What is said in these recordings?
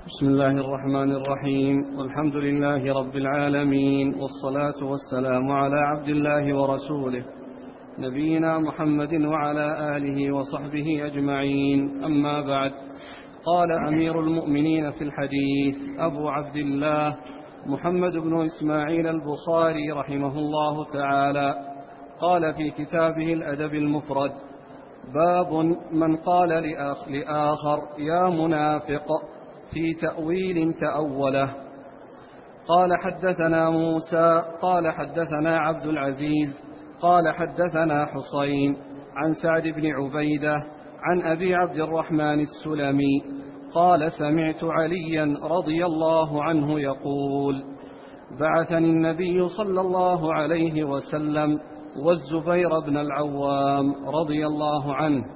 بسم الله الرحمن الرحيم، والحمد لله رب العالمين، والصلاة والسلام على عبد الله ورسوله نبينا محمد وعلى آله وصحبه أجمعين. أما بعد، قال أمير المؤمنين في الحديث أبو عبد الله محمد بن إسماعيل البخاري رحمه الله تعالى، قال في كتابه الأدب المفرد: باب من قال لآخر يا منافق في تأويل تأوله. قال حدثنا موسى قال حدثنا عبد العزيز قال حدثنا حسين عن سعد بن عبيدة عن أبي عبد الرحمن السلمي قال: سمعت عليا رضي الله عنه يقول: بعثني النبي صلى الله عليه وسلم والزبير بن العوام رضي الله عنه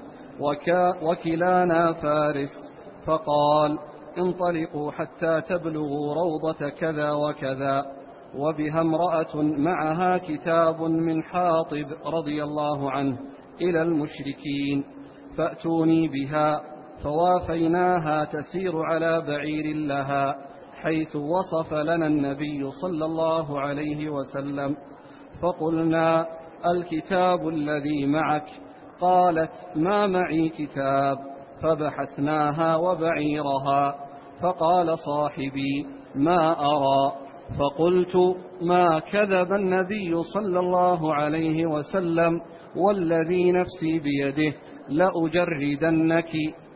وكلانا فارس، فقال: انطلقوا حتى تبلغوا روضة كذا وكذا، وبها امرأة معها كتاب من حاطب رضي الله عنه إلى المشركين، فأتوني بها. فوافيناها تسير على بعير لها حيث وصف لنا النبي صلى الله عليه وسلم، فقلنا: الكتاب الذي معك؟ قالت: ما معي كتاب. فبحثناها وبعيرها، فقال صاحبي: ما أرى. فقلت: ما كذب النبي صلى الله عليه وسلم، والذي نفسي بيده لأجردنك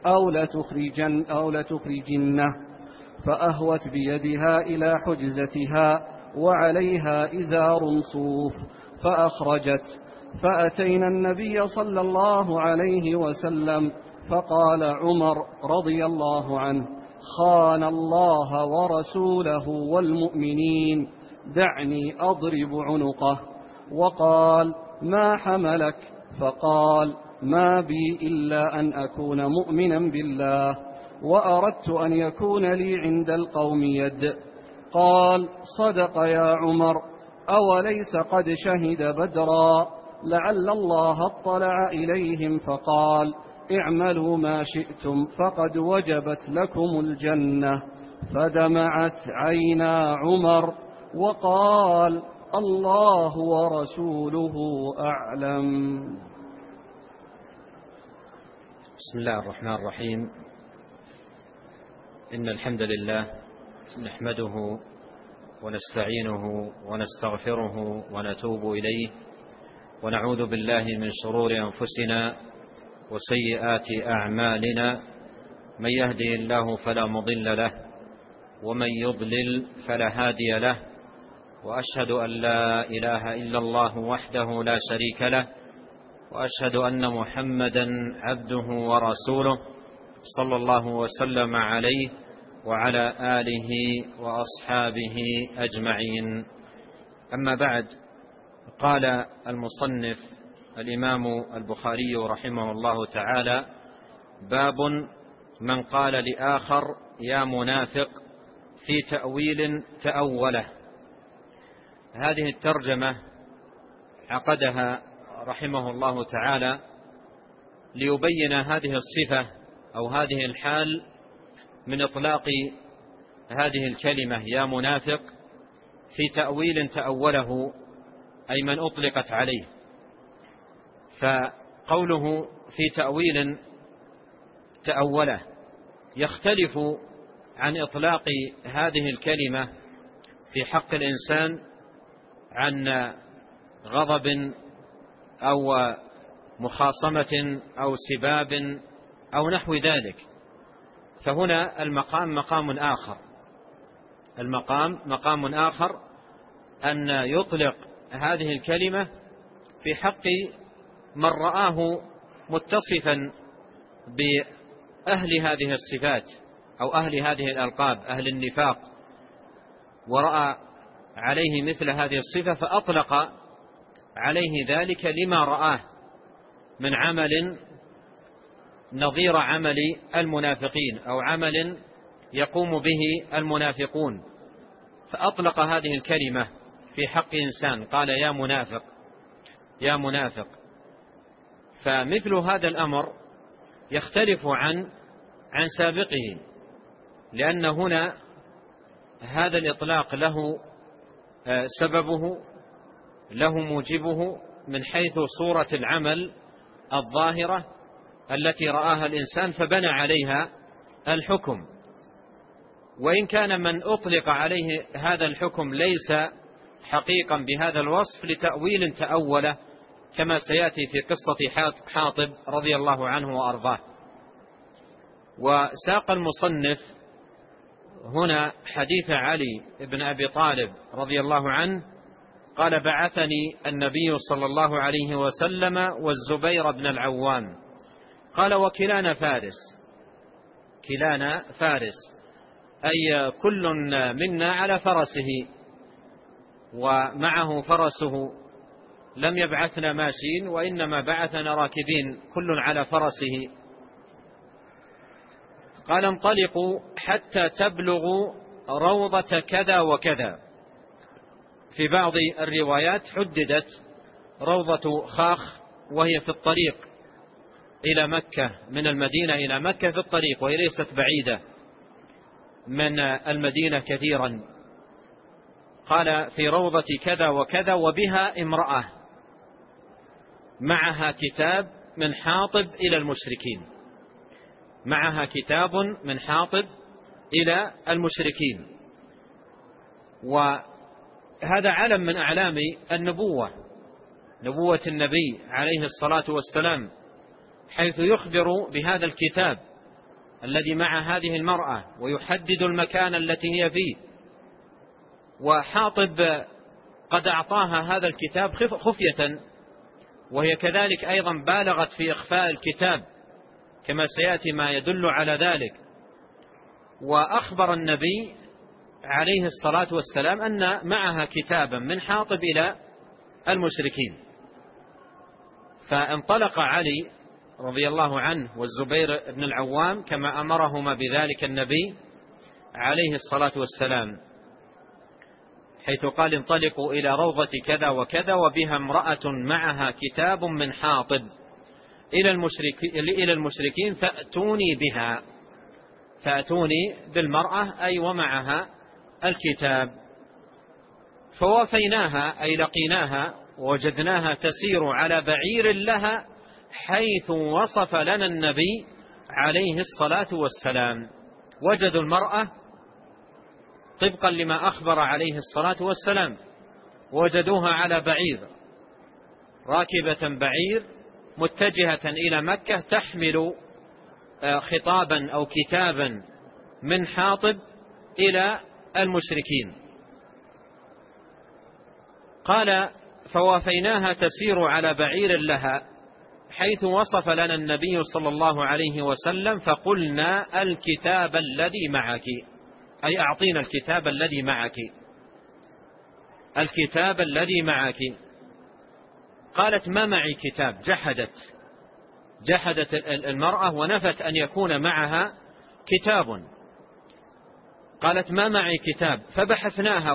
أو لتخرجنه. فأهوت بيدها إلى حجزتها وعليها إزار صوف، فأخرجت. فأتينا النبي صلى الله عليه وسلم، فقال عمر رضي الله عنه: خان الله ورسوله والمؤمنين، دعني أضرب عنقه. وقال: ما حملك؟ فقال: ما بي إلا أن أكون مؤمنا بالله، وأردت أن يكون لي عند القوم يد. قال: صدق يا عمر، أوليس قد شهد بدرا؟ لعل الله اطلع إليهم فقال: اعملوا ما شئتم فقد وجبت لكم الجنة. فدمعت عينا عمر وقال: الله ورسوله أعلم. بسم الله الرحمن الرحيم. إن الحمد لله نحمده ونستعينه ونستغفره ونتوب إليه، ونعوذ بالله من شرور أنفسنا وسيئات أعمالنا. من يهده الله فلا مضل له، ومن يضلل فلا هادي له، وأشهد أن لا إله إلا الله وحده لا شريك له، وأشهد أن محمدا عبده ورسوله صلى الله وسلم عليه وعلى آله وأصحابه أجمعين. أما بعد، قال المصنف الإمام البخاري رحمه الله تعالى: باب من قال لآخر يا منافق في تأويل تأوله. هذه الترجمة عقدها رحمه الله تعالى ليبين هذه الصفة أو هذه الحال من إطلاق هذه الكلمة يا منافق في تأويل تأوله، أي من أطلقت عليه. فقوله في تأويل تأوله يختلف عن إطلاق هذه الكلمة في حق الإنسان عن غضب أو مخاصمة أو سباب أو نحو ذلك. فهنا المقام مقام آخر أن يطلق هذه الكلمة في حق من رآه متصفا بأهل هذه الصفات أو أهل هذه الألقاب، أهل النفاق، ورأى عليه مثل هذه الصفة فأطلق عليه ذلك لما رآه من عمل نظير عمل المنافقين أو عمل يقوم به المنافقون، فأطلق هذه الكلمة في حق إنسان، قال يا منافق. فمثل هذا الأمر يختلف عن سابقه، لأن هنا هذا الإطلاق له سببه، له موجبه من حيث صورة العمل الظاهرة التي رآها الإنسان فبنى عليها الحكم. وإن كان من أطلق عليه هذا الحكم ليس حقيقا بهذا الوصف لتأويل تأوله، كما سيأتي في قصة حاطب رضي الله عنه وأرضاه. وساق المصنف هنا حديث علي بن أبي طالب رضي الله عنه قال: بعثني النبي صلى الله عليه وسلم والزبير بن العوام، قال: وكلانا فارس. كلانا فارس أي كل منا على فرسه ومعه فرسه، لم يبعثنا ماشين وإنما بعثنا راكبين كل على فرسه. قال: انطلقوا حتى تبلغوا روضة كذا وكذا. في بعض الروايات حددت روضة خاخ، وهي في الطريق إلى مكة، من المدينة إلى مكة في الطريق، وهي ليست بعيدة من المدينة كثيرا. قال: في روضة كذا وكذا وبها امرأة معها كتاب من حاطب إلى المشركين. معها كتاب من حاطب إلى المشركين. وهذا علم من أعلام النبوة، نبوة النبي عليه الصلاة والسلام، حيث يخبر بهذا الكتاب الذي مع هذه المرأة ويحدد المكان التي هي فيه. وحاطب قد أعطاها هذا الكتاب خفية، وهي كذلك أيضا بالغت في إخفاء الكتاب كما سيأتي ما يدل على ذلك. وأخبر النبي عليه الصلاة والسلام أن معها كتابا من حاطب إلى المشركين. فانطلق علي رضي الله عنه والزبير بن العوام كما أمرهما بذلك النبي عليه الصلاة والسلام، حيث قال: انطلقوا إلى روضة كذا وكذا وبها امرأة معها كتاب من حاطب إلى المشركين فأتوني بها. فأتوني بالمرأة أي ومعها الكتاب. فوافيناها أي لقيناها ووجدناها تسير على بعير لها حيث وصف لنا النبي عليه الصلاة والسلام. وجدوا المرأة طبقا لما أخبر عليه الصلاة والسلام، وجدوها على بعير، راكبة بعير متجهة إلى مكة، تحمل خطابا أو كتابا من حاطب إلى المشركين. قال: فوافيناها تسير على بعير لها حيث وصف لنا النبي صلى الله عليه وسلم فقلنا: الكتاب الذي معك، أي أعطينا الكتاب الذي معك، الكتاب الذي معك. قالت: ما معي كتاب. جحدت المرأة ونفت أن يكون معها كتاب. قالت: ما معي كتاب. فبحثناها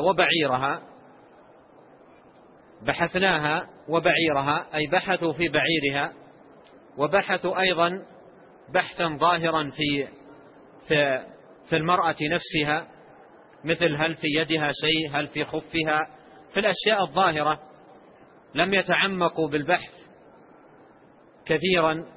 وبعيرها أي بحثوا في بعيرها، وبحثوا أيضا بحثا ظاهرا في المرأة نفسها، مثل هل في يدها شيء، هل في خفها، في الأشياء الظاهرة. لم يتعمقوا بالبحث كثيرا،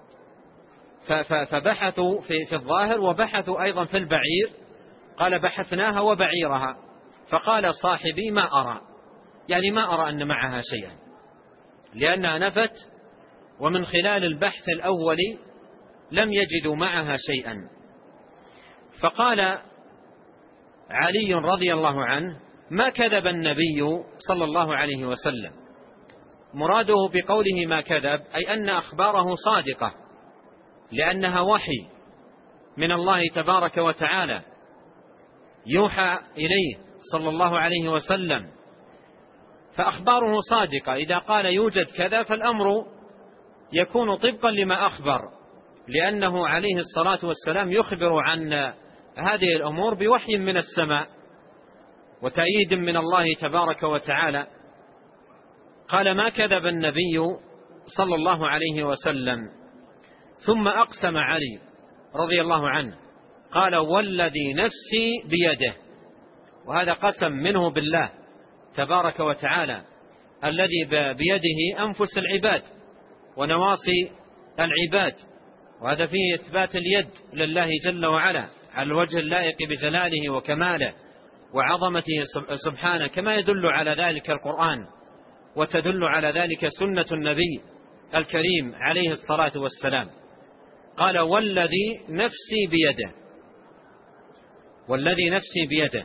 فبحثوا في الظاهر وبحثوا أيضا في البعير. قال: بحثناها وبعيرها. فقال صاحبي: ما أرى، يعني ما أرى أن معها شيئا، لأنها نفت، ومن خلال البحث الأول لم يجدوا معها شيئا. فقال علي رضي الله عنه: ما كذب النبي صلى الله عليه وسلم. مراده بقوله ما كذب أي أن أخباره صادقة، لأنها وحي من الله تبارك وتعالى يوحى إليه صلى الله عليه وسلم، فأخباره صادقة. إذا قال يوجد كذا فالأمر يكون طبقا لما أخبر، لأنه عليه الصلاة والسلام يخبر عن هذه الأمور بوحي من السماء وتأييد من الله تبارك وتعالى. قال: ما كذب النبي صلى الله عليه وسلم. ثم أقسم علي رضي الله عنه قال والذي نفسي بيده، وهذا قسم منه بالله تبارك وتعالى الذي بيده أنفس العباد ونواصي العباد، وهذا فيه إثبات اليد لله جل وعلا على الوجه اللائق بجلاله وكماله وعظمته سبحانه، كما يدل على ذلك القرآن وتدل على ذلك سنة النبي الكريم عليه الصلاة والسلام. قال والذي نفسي بيده، والذي نفسي بيده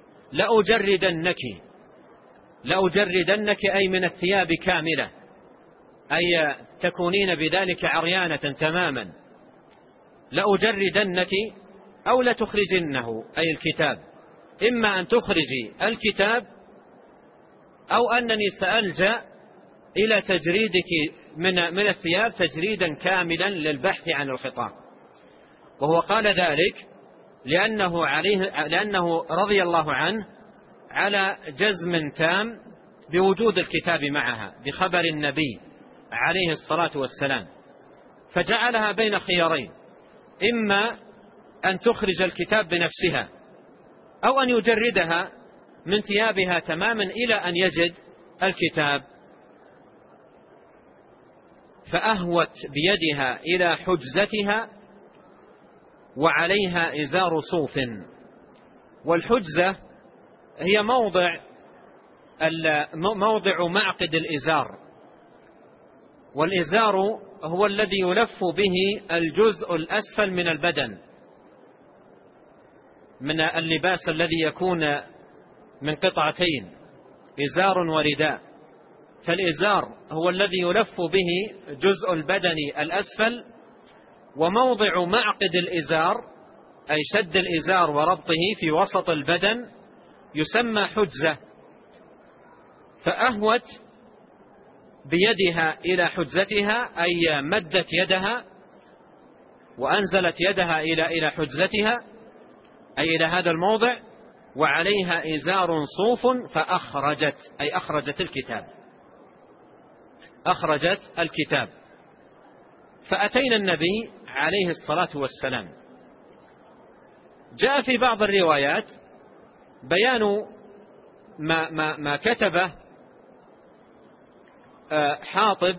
لأجردنك أي من الثياب كاملة، أي تكونين بذلك عريانة تماما. لأجردنك أو لتخرجنه أي الكتاب، إما أن تخرجي الكتاب أو أنني سألجأ إلى تجريدك من الثياب تجريدا كاملا للبحث عن الخطاب. وهو قال ذلك لأنه رضي الله عنه على جزم تام بوجود الكتاب معها بخبر النبي عليه الصلاة والسلام، فجعلها بين خيارين: إما أن تخرج الكتاب بنفسها أو أن يجردها من ثيابها تماما إلى أن يجد الكتاب. فأهوت بيدها إلى حجزتها وعليها إزار صوف. والحجزة هي موضع معقد الإزار، والإزار هو الذي يلف به الجزء الأسفل من البدن من اللباس الذي يكون من قطعتين، إزار ورداء. فالإزار هو الذي يلف به جزء البدن الأسفل، وموضع معقد الإزار أي شد الإزار وربطه في وسط البدن يسمى حجزة. فأهوت بيدها إلى حجزتها أي مدت يدها وأنزلت يدها إلى حجزتها أي إلى هذا الموضع، وعليها إزار صوف فأخرجت أي أخرجت الكتاب. فأتينا النبي عليه الصلاة والسلام. جاء في بعض الروايات بيان ما كتبه حاطب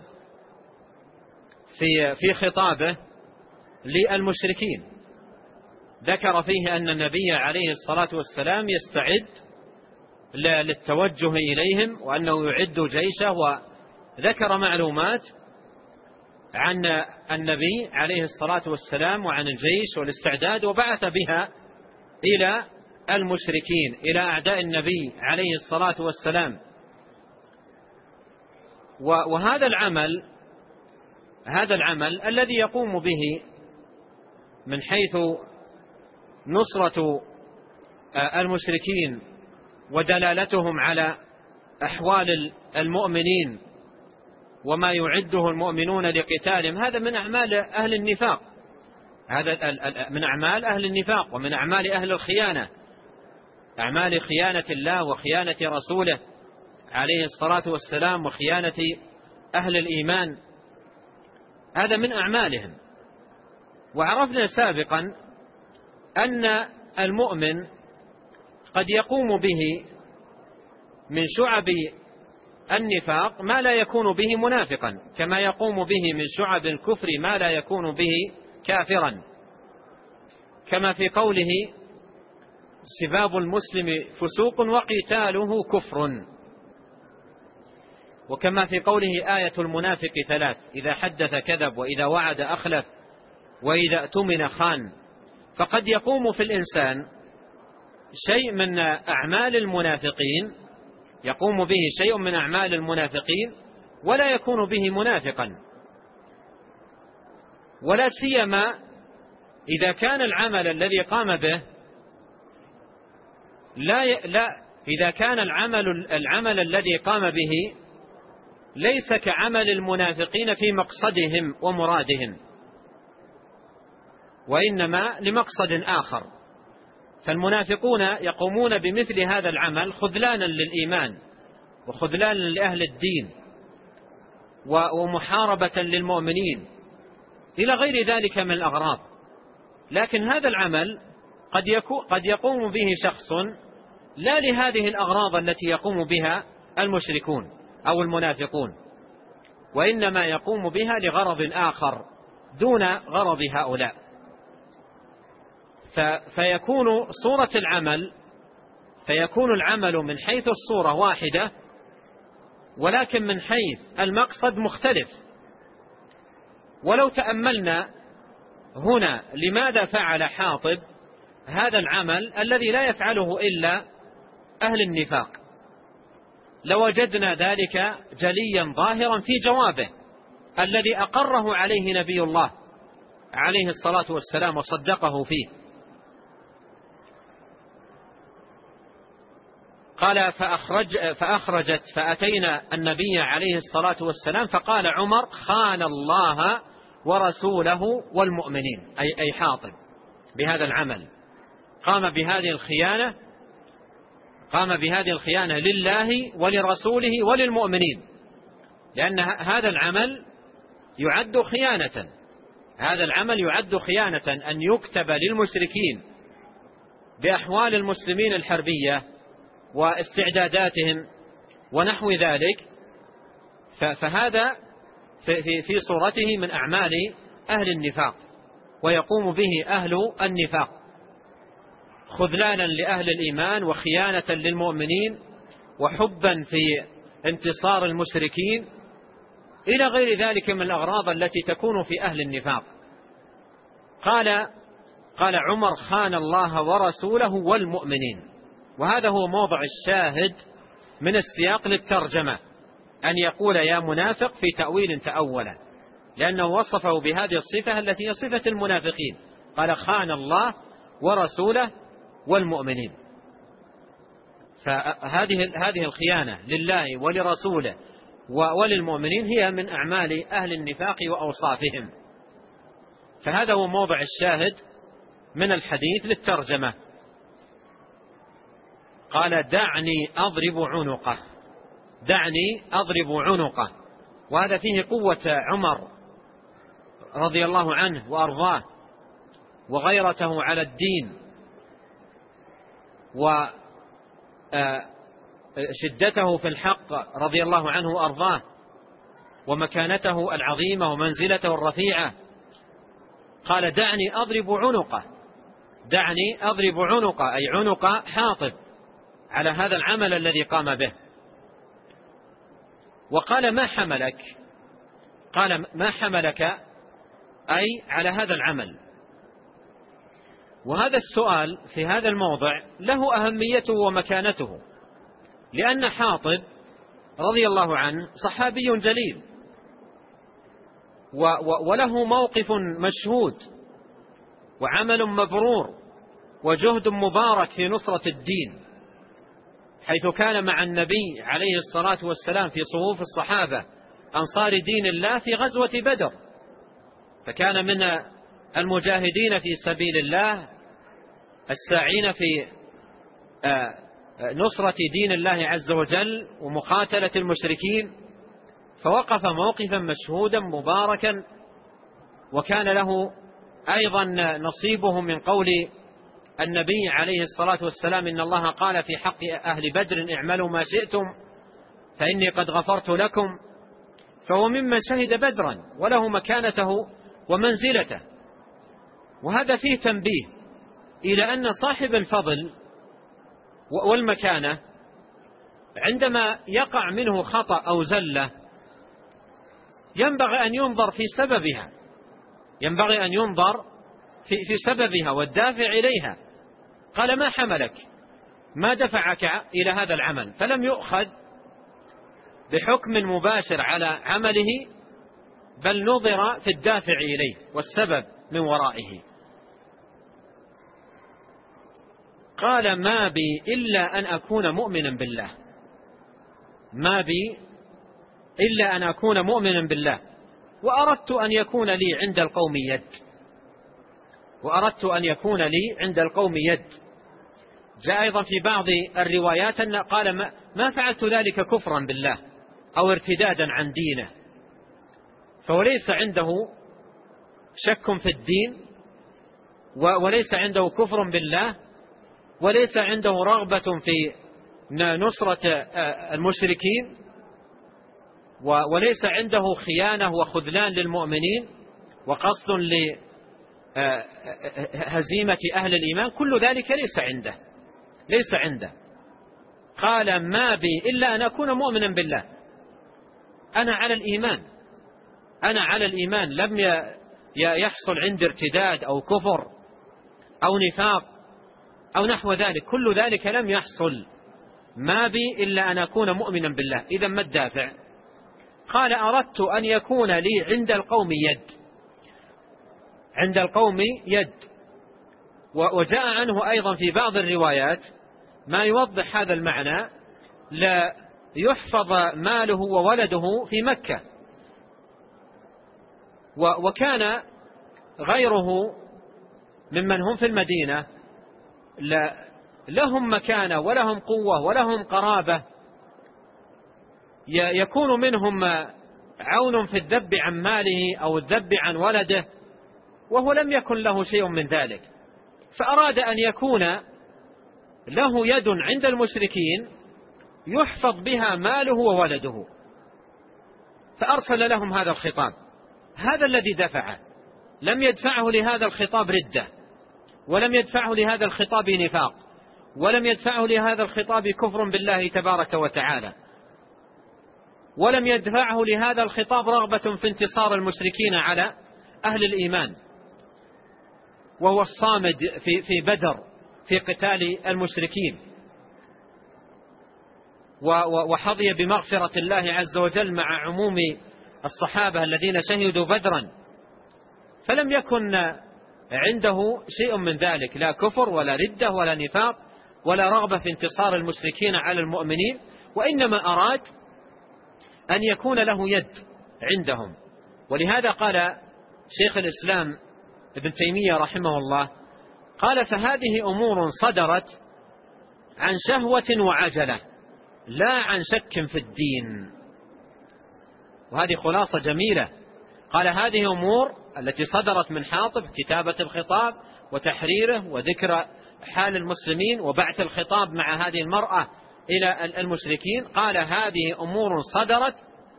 في خطابه للمشركين، ذكر فيه أن النبي عليه الصلاة والسلام يستعد للتوجه إليهم وأنه يعد جيشه، وذكر معلومات عن النبي عليه الصلاة والسلام وعن الجيش والاستعداد، وبعث بها إلى المشركين إلى أعداء النبي عليه الصلاة والسلام. وهذا العمل الذي يقوم به من حيث نصرة المشركين ودلالتهم على أحوال المؤمنين وما يعده المؤمنون لقتالهم، هذا من أعمال أهل النفاق، هذا من أعمال أهل النفاق ومن أعمال أهل الخيانة، أعمال خيانة الله وخيانة رسوله عليه الصلاة والسلام وخيانة أهل الإيمان، هذا من أعمالهم. وعرفنا سابقا أن المؤمن قد يقوم به من شعب النفاق ما لا يكون به منافقا، كما يقوم به من شعب الكفر ما لا يكون به كافرا، كما في قوله سباب المسلم فسوق وقتاله كفر، وكما في قوله آية المنافق 3: إذا حدث كذب وإذا وعد أخلف وإذا اؤتمن خان. فقد يقوم في الإنسان شيء من أعمال المنافقين، يقوم به شيء من أعمال المنافقين ولا يكون به منافقا، ولا سيما إذا كان العمل الذي قام به إذا كان العمل الذي قام به ليس كعمل المنافقين في مقصدهم ومرادهم، وإنما لمقصد آخر. فالمنافقون يقومون بمثل هذا العمل خذلانا للإيمان وخذلانا لأهل الدين ومحاربة للمؤمنين إلى غير ذلك من الأغراض. لكن هذا العمل قد يقوم به شخص لا لهذه الأغراض التي يقوم بها المشركون أو المنافقون، وإنما يقوم بها لغرض آخر دون غرض هؤلاء. فيكون العمل من حيث الصورة واحدة، ولكن من حيث المقصد مختلف. ولو تأملنا هنا لماذا فعل حاطب هذا العمل الذي لا يفعله إلا أهل النفاق، لوجدنا ذلك جليا ظاهرا في جوابه الذي أقره عليه نبي الله عليه الصلاة والسلام وصدقه فيه. قال فأخرجت فأتينا النبي عليه الصلاة والسلام فقال عمر: خان الله ورسوله والمؤمنين، أي حاطب بهذا العمل قام بهذه الخيانة لله ولرسوله وللمؤمنين، لأن هذا العمل يعد خيانة، أن يكتب للمشركين بأحوال المسلمين الحربية واستعداداتهم ونحو ذلك، فهذا في صورته من أعمال أهل النفاق، ويقوم به أهل النفاق خذلانا لأهل الإيمان وخيانة للمؤمنين وحبا في انتصار المشركين إلى غير ذلك من الأغراض التي تكون في أهل النفاق. قال عمر: خان الله ورسوله والمؤمنين. وهذا هو موضع الشاهد من السياق للترجمة، أن يقول يا منافق في تأويل تأوله، لأنه وصفه بهذه الصفة التي هي صفة المنافقين، قال: خان الله ورسوله والمؤمنين. فهذه الخيانة لله ولرسوله وللمؤمنين هي من أعمال أهل النفاق وأوصافهم. فهذا هو موضع الشاهد من الحديث للترجمة. قال: دعني أضرب عنقه. وهذا فيه قوة عمر رضي الله عنه وأرضاه وغيرته على الدين وشدته في الحق رضي الله عنه وأرضاه ومكانته العظيمة ومنزلته الرفيعة. قال: دعني أضرب عنقه، أي عنق حاطب على هذا العمل الذي قام به. وقال: ما حملك؟ قال: ما حملك أي على هذا العمل. وهذا السؤال في هذا الموضع له أهميته ومكانته، لأن حاطب رضي الله عنه صحابي جليل وله موقف مشهود وعمل مبرور وجهد مبارك في نصرة الدين، حيث كان مع النبي عليه الصلاة والسلام في صفوف الصحابة أنصار دين الله في غزوة بدر، فكان من المجاهدين في سبيل الله الساعين في نصرة دين الله عز وجل ومقاتلة المشركين، فوقف موقفا مشهودا مباركا، وكان له أيضا نصيبه من قول النبي عليه الصلاة والسلام: إن الله قال في حق أهل بدر: اعملوا ما شئتم فإني قد غفرت لكم. فهو ممن شهد بدرا وله مكانته ومنزلته. وهذا فيه تنبيه إلى أن صاحب الفضل والمكانة عندما يقع منه خطأ أو زلة ينبغي أن ينظر في سببها والدافع إليها. قال: ما حملك؟ ما دفعك إلى هذا العمل؟ فلم يؤخذ بحكم مباشر على عمله، بل نظر في الدافع إليه والسبب من ورائه. قال: ما بي إلا أن أكون مؤمنا بالله، ما بي إلا أن أكون مؤمنا بالله، وأردت أن يكون لي عند القوم يد. جاء أيضا في بعض الروايات أن قال: ما فعلت ذلك كفرا بالله أو ارتدادا عن دينه، فهو ليس عنده شك في الدين وليس عنده كفر بالله، وليس عنده رغبة في نصرة المشركين، وليس عنده خيانة وخذلان للمؤمنين وقصد لهزيمة أهل الإيمان، كل ذلك ليس عنده. قال ما بي إلا أن أكون مؤمنا بالله، أنا على الإيمان، لم يحصل عندي ارتداد أو كفر أو نفاق أو نحو ذلك، كل ذلك لم يحصل. ما بي إلا أن أكون مؤمنا بالله. إذا ما الدافع؟ قال أردت أن يكون لي عند القوم يد. وجاء عنه أيضا في بعض الروايات ما يوضح هذا المعنى: لا يحفظ ماله وولده في مكة. وكان غيره ممن هم في المدينة لهم مكانة ولهم قوة ولهم قرابة، يكون منهم عون في الذب عن ماله أو الذب عن ولده، وهو لم يكن له شيء من ذلك، فأراد أن يكون له يد عند المشركين يحفظ بها ماله وولده، فأرسل لهم هذا الخطاب. هذا الذي دفعه، لم يدفعه لهذا الخطاب ردة، ولم يدفعه لهذا الخطاب نفاق، ولم يدفعه لهذا الخطاب كفر بالله تبارك وتعالى، ولم يدفعه لهذا الخطاب رغبة في انتصار المشركين على أهل الإيمان، وهو الصامد في بدر في قتال المشركين، وحظي بمغفرة الله عز وجل مع عموم الصحابة الذين شهدوا بدرا، فلم يكن عنده شيء من ذلك، لا كفر ولا ردة ولا نفاق ولا رغبة في انتصار المشركين على المؤمنين، وإنما أراد أن يكون له يد عندهم. ولهذا قال شيخ الإسلام ابن تيمية رحمه الله، قال: فهذه أمور صدرت عن شهوة وعجلة لا عن شك في الدين. وهذه خلاصة جميلة. قال: هذه أمور التي صدرت من حاطب، كتابة الخطاب وتحريره وذكر حال المسلمين وبعث الخطاب مع هذه المرأة إلى المشركين، قال: هذه أمور صدرت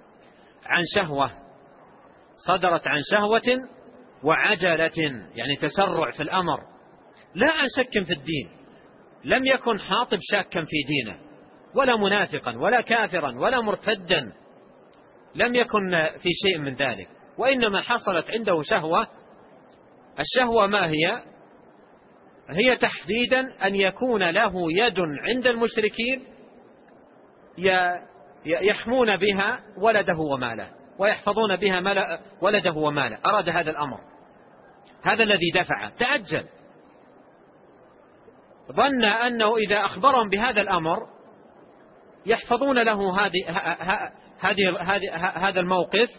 عن شهوة وعجلة، يعني تسرع في الأمر، لا عن شك في الدين. لم يكن حاطب شاكا في دينه، ولا منافقا ولا كافرا ولا مرتدا، لم يكن في شيء من ذلك، وإنما حصلت عنده شهوة. الشهوة ما هي؟ هي تحديدا أن يكون له يد عند المشركين يحمون بها ولده وماله، ويحفظون بها ولده وماله. أراد هذا الأمر، هذا الذي دفعه. تعجل، ظن أنه إذا أخبرهم بهذا الأمر يحفظون له هذا الموقف،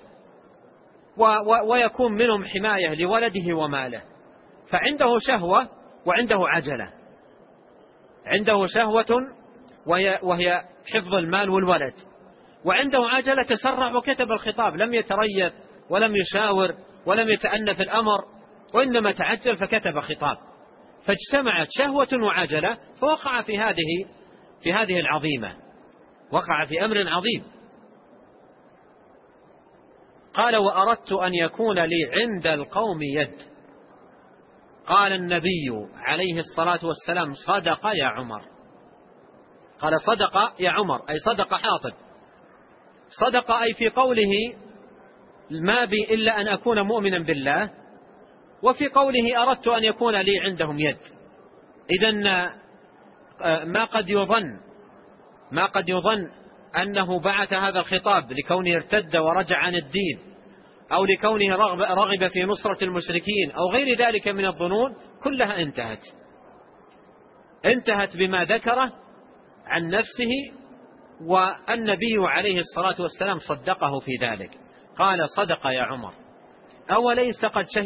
ويكون منهم حماية لولده وماله. فعنده شهوة وعنده عجلة، عنده شهوة وهي حفظ المال والولد، وعنده عجلة تسرع وكتب الخطاب، لم يتريث ولم يشاور ولم يتأنى في الأمر، وإنما تعجل فكتب خطاب، فاجتمعت شهوة وعجلة، فوقع في هذه العظيمة، وقع في أمر عظيم. قال: وأردت أن يكون لي عند القوم يد. قال النبي عليه الصلاة والسلام: صدق يا عمر. قال: صدق يا عمر، أي صدق حاطب. صدق أي في قوله: ما بي إلا أن أكون مؤمنا بالله، وفي قوله: أردت أن يكون لي عندهم يد. إذن ما قد يظن أنه بعث هذا الخطاب لكونه ارتد ورجع عن الدين، أو لكونه رغب في نصرة المشركين، أو غير ذلك من الظنون، كلها انتهت بما ذكره عن نفسه، والنبي عليه الصلاة والسلام صدقه في ذلك. قال: صدق يا عمر. أوليس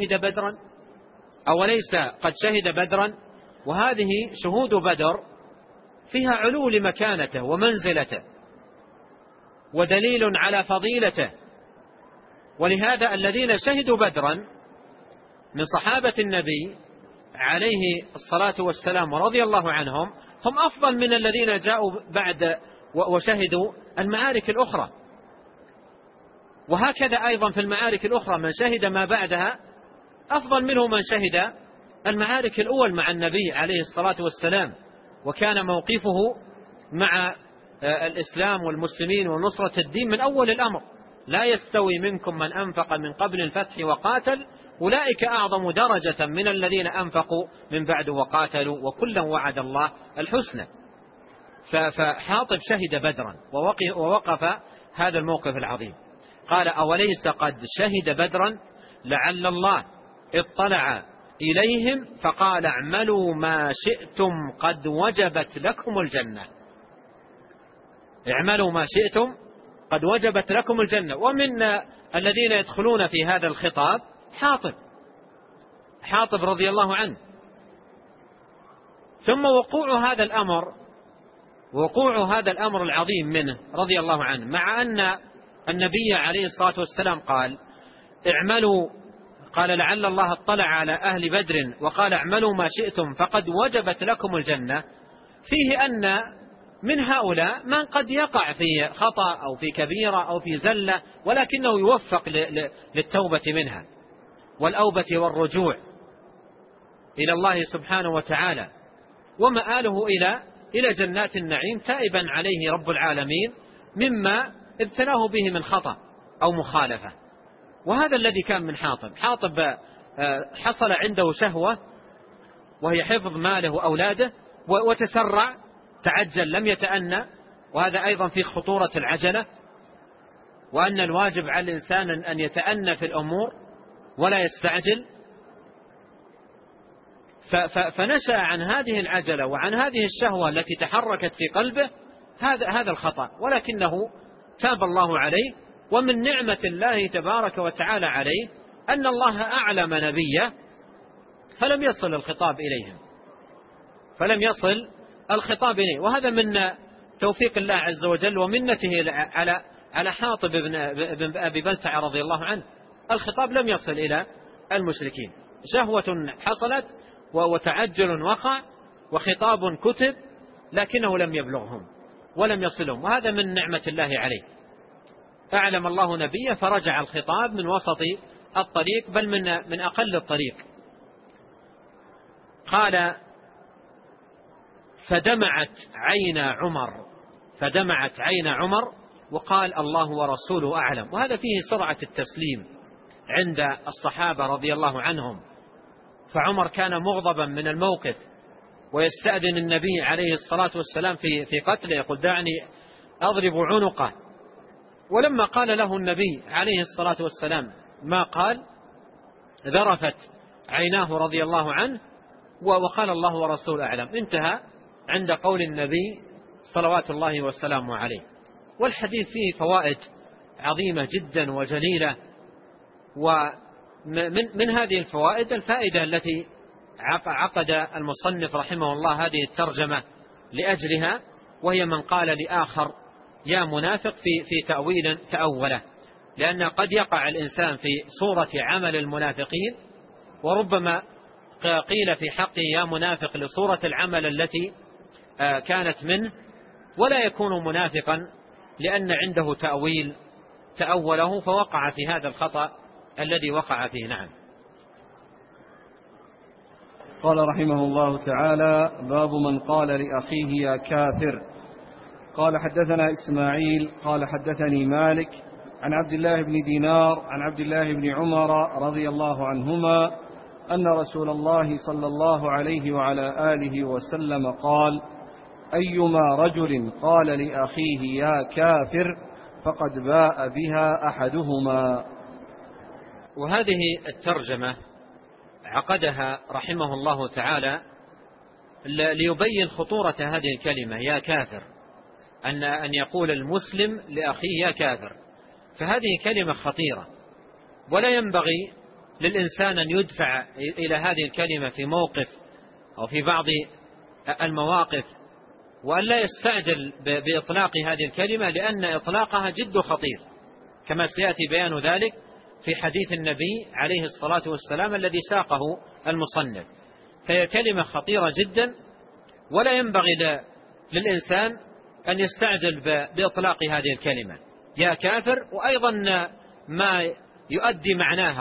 قد شهد بدرا؟ وهذه شهود بدر فيها علو لمكانته ومنزلته، ودليل على فضيلته. ولهذا الذين شهدوا بدرا من صحابة النبي عليه الصلاة والسلام ورضي الله عنهم هم أفضل من الذين جاءوا بعد وشهدوا المعارك الأخرى. وهكذا أيضا في المعارك الأخرى من شهد ما بعدها أفضل منه من شهد المعارك الأول مع النبي عليه الصلاة والسلام، وكان موقفه مع الإسلام والمسلمين ونصرة الدين من أول الأمر. لا يستوي منكم من أنفق من قبل الفتح وقاتل أولئك أعظم درجة من الذين أنفقوا من بعد وقاتلوا وكلا وعد الله الحسنى. فحاطب شهد بدرا ووقف هذا الموقف العظيم. قال أوليس قد شهد بدرا لعل الله اطلع إليهم فقال اعملوا ما شئتم قد وجبت لكم الجنة. اعملوا ما شئتم قد وجبت لكم الجنة. ومن الذين يدخلون في هذا الخطاب حاطب رضي الله عنه. ثم وقوع هذا الأمر العظيم منه رضي الله عنه، مع أن النبي عليه الصلاة والسلام قال لعل الله اطلع على أهل بدر وقال اعملوا ما شئتم فقد وجبت لكم الجنة، فيه أن من هؤلاء من قد يقع في خطأ أو في كبيرة أو في زلة، ولكنه يوفق للتوبة منها والأوبة والرجوع إلى الله سبحانه وتعالى، ومآله إلى جنات النعيم تائبا عليه رب العالمين مما ابتلاه به من خطأ أو مخالفة. وهذا الذي كان من حاطب حصل عنده شهوة وهي حفظ ماله وأولاده، وتسرع تعجل لم يتأنى. وهذا أيضا في خطورة العجلة، وأن الواجب على الإنسان أن يتأنى في الأمور ولا يستعجل. فنشأ عن هذه العجلة وعن هذه الشهوة التي تحركت في قلبه هذا الخطأ، ولكنه تاب الله عليه. ومن نعمة الله تبارك وتعالى عليه أن الله أعلم نبيه فلم يصل الخطاب إليه، وهذا من توفيق الله عز وجل ومنته على حاطب بن أبي بلتع رضي الله عنه. الخطاب لم يصل إلى المشركين، شهوة حصلت وتعجل وقع وخطاب كتب، لكنه لم يبلغهم ولم يصلهم، وهذا من نعمة الله عليه. أعلم الله نبيه فرجع الخطاب من وسط الطريق، بل من أقل الطريق. قال فدمعت عين عمر وقال الله ورسوله أعلم. وهذا فيه سرعة التسليم عند الصحابة رضي الله عنهم، فعمر كان مغضبا من الموقف ويستأذن النبي عليه الصلاة والسلام في قتله، يقول دعني أضرب عنقه. ولما قال له النبي عليه الصلاة والسلام ما قال ذرفت عيناه رضي الله عنه وقال الله ورسوله أعلم. انتهى عند قول النبي صلوات الله وسلامه عليه. والحديث فيه فوائد عظيمة جدا وجليلة، ومن هذه الفوائد الفائدة التي عقد المصنف رحمه الله هذه الترجمة لأجلها، وهي من قال لآخر يا منافق في تأويل تأوله، لأن قد يقع الإنسان في صورة عمل المنافقين، وربما قيل في حقه يا منافق لصورة العمل التي كانت منه، ولا يكون منافقا لأن عنده تأويل تأوله فوقع في هذا الخطأ الذي وقع فيه. نعم. قال رحمه الله تعالى باب من قال لأخيه يا كافر. قال حدثنا إسماعيل قال حدثني مالك عن عبد الله بن دينار عن عبد الله بن عمر رضي الله عنهما أن رسول الله صلى الله عليه وعلى آله وسلم قال أيما رجل قال لأخيه يا كافر فقد باء بها أحدهما. وهذه الترجمة عقدها رحمه الله تعالى ليبين خطورة هذه الكلمة يا كافر، أن يقول المسلم لأخيه يا كافر، فهذه كلمة خطيرة، ولا ينبغي للإنسان أن يدفع إلى هذه الكلمة في موقف أو في بعض المواقف، وأن لا يستعجل بإطلاق هذه الكلمة، لأن إطلاقها جد خطير، كما سيأتي بيان ذلك في حديث النبي عليه الصلاة والسلام الذي ساقه المصنف. فهي كلمة خطيرة جدا، ولا ينبغي للإنسان أن يستعجل بإطلاق هذه الكلمة يا كافر، وأيضا ما يؤدي معناها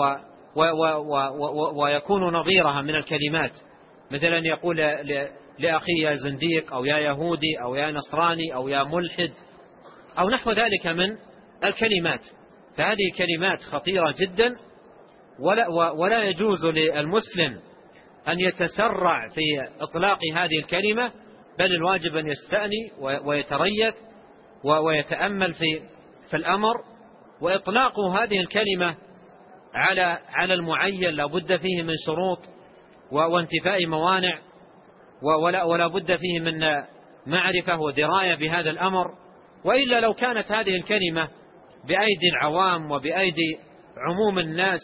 ويكون نظيرها من الكلمات، مثل أن يقول لأخي يا زنديق أو يا يهودي أو يا نصراني أو يا ملحد أو نحو ذلك من الكلمات. فهذه كلمات خطيرة جدا، ولا يجوز للمسلم أن يتسرع في إطلاق هذه الكلمة، بل الواجب أن يستأني ويتريث ويتأمل في الأمر. وإطلاق هذه الكلمة على المعين لا بد فيه من شروط وانتفاء موانع، ولا بد فيه من معرفة ودراية بهذا الأمر، وإلا لو كانت هذه الكلمة بأيدي العوام وبأيدي عموم الناس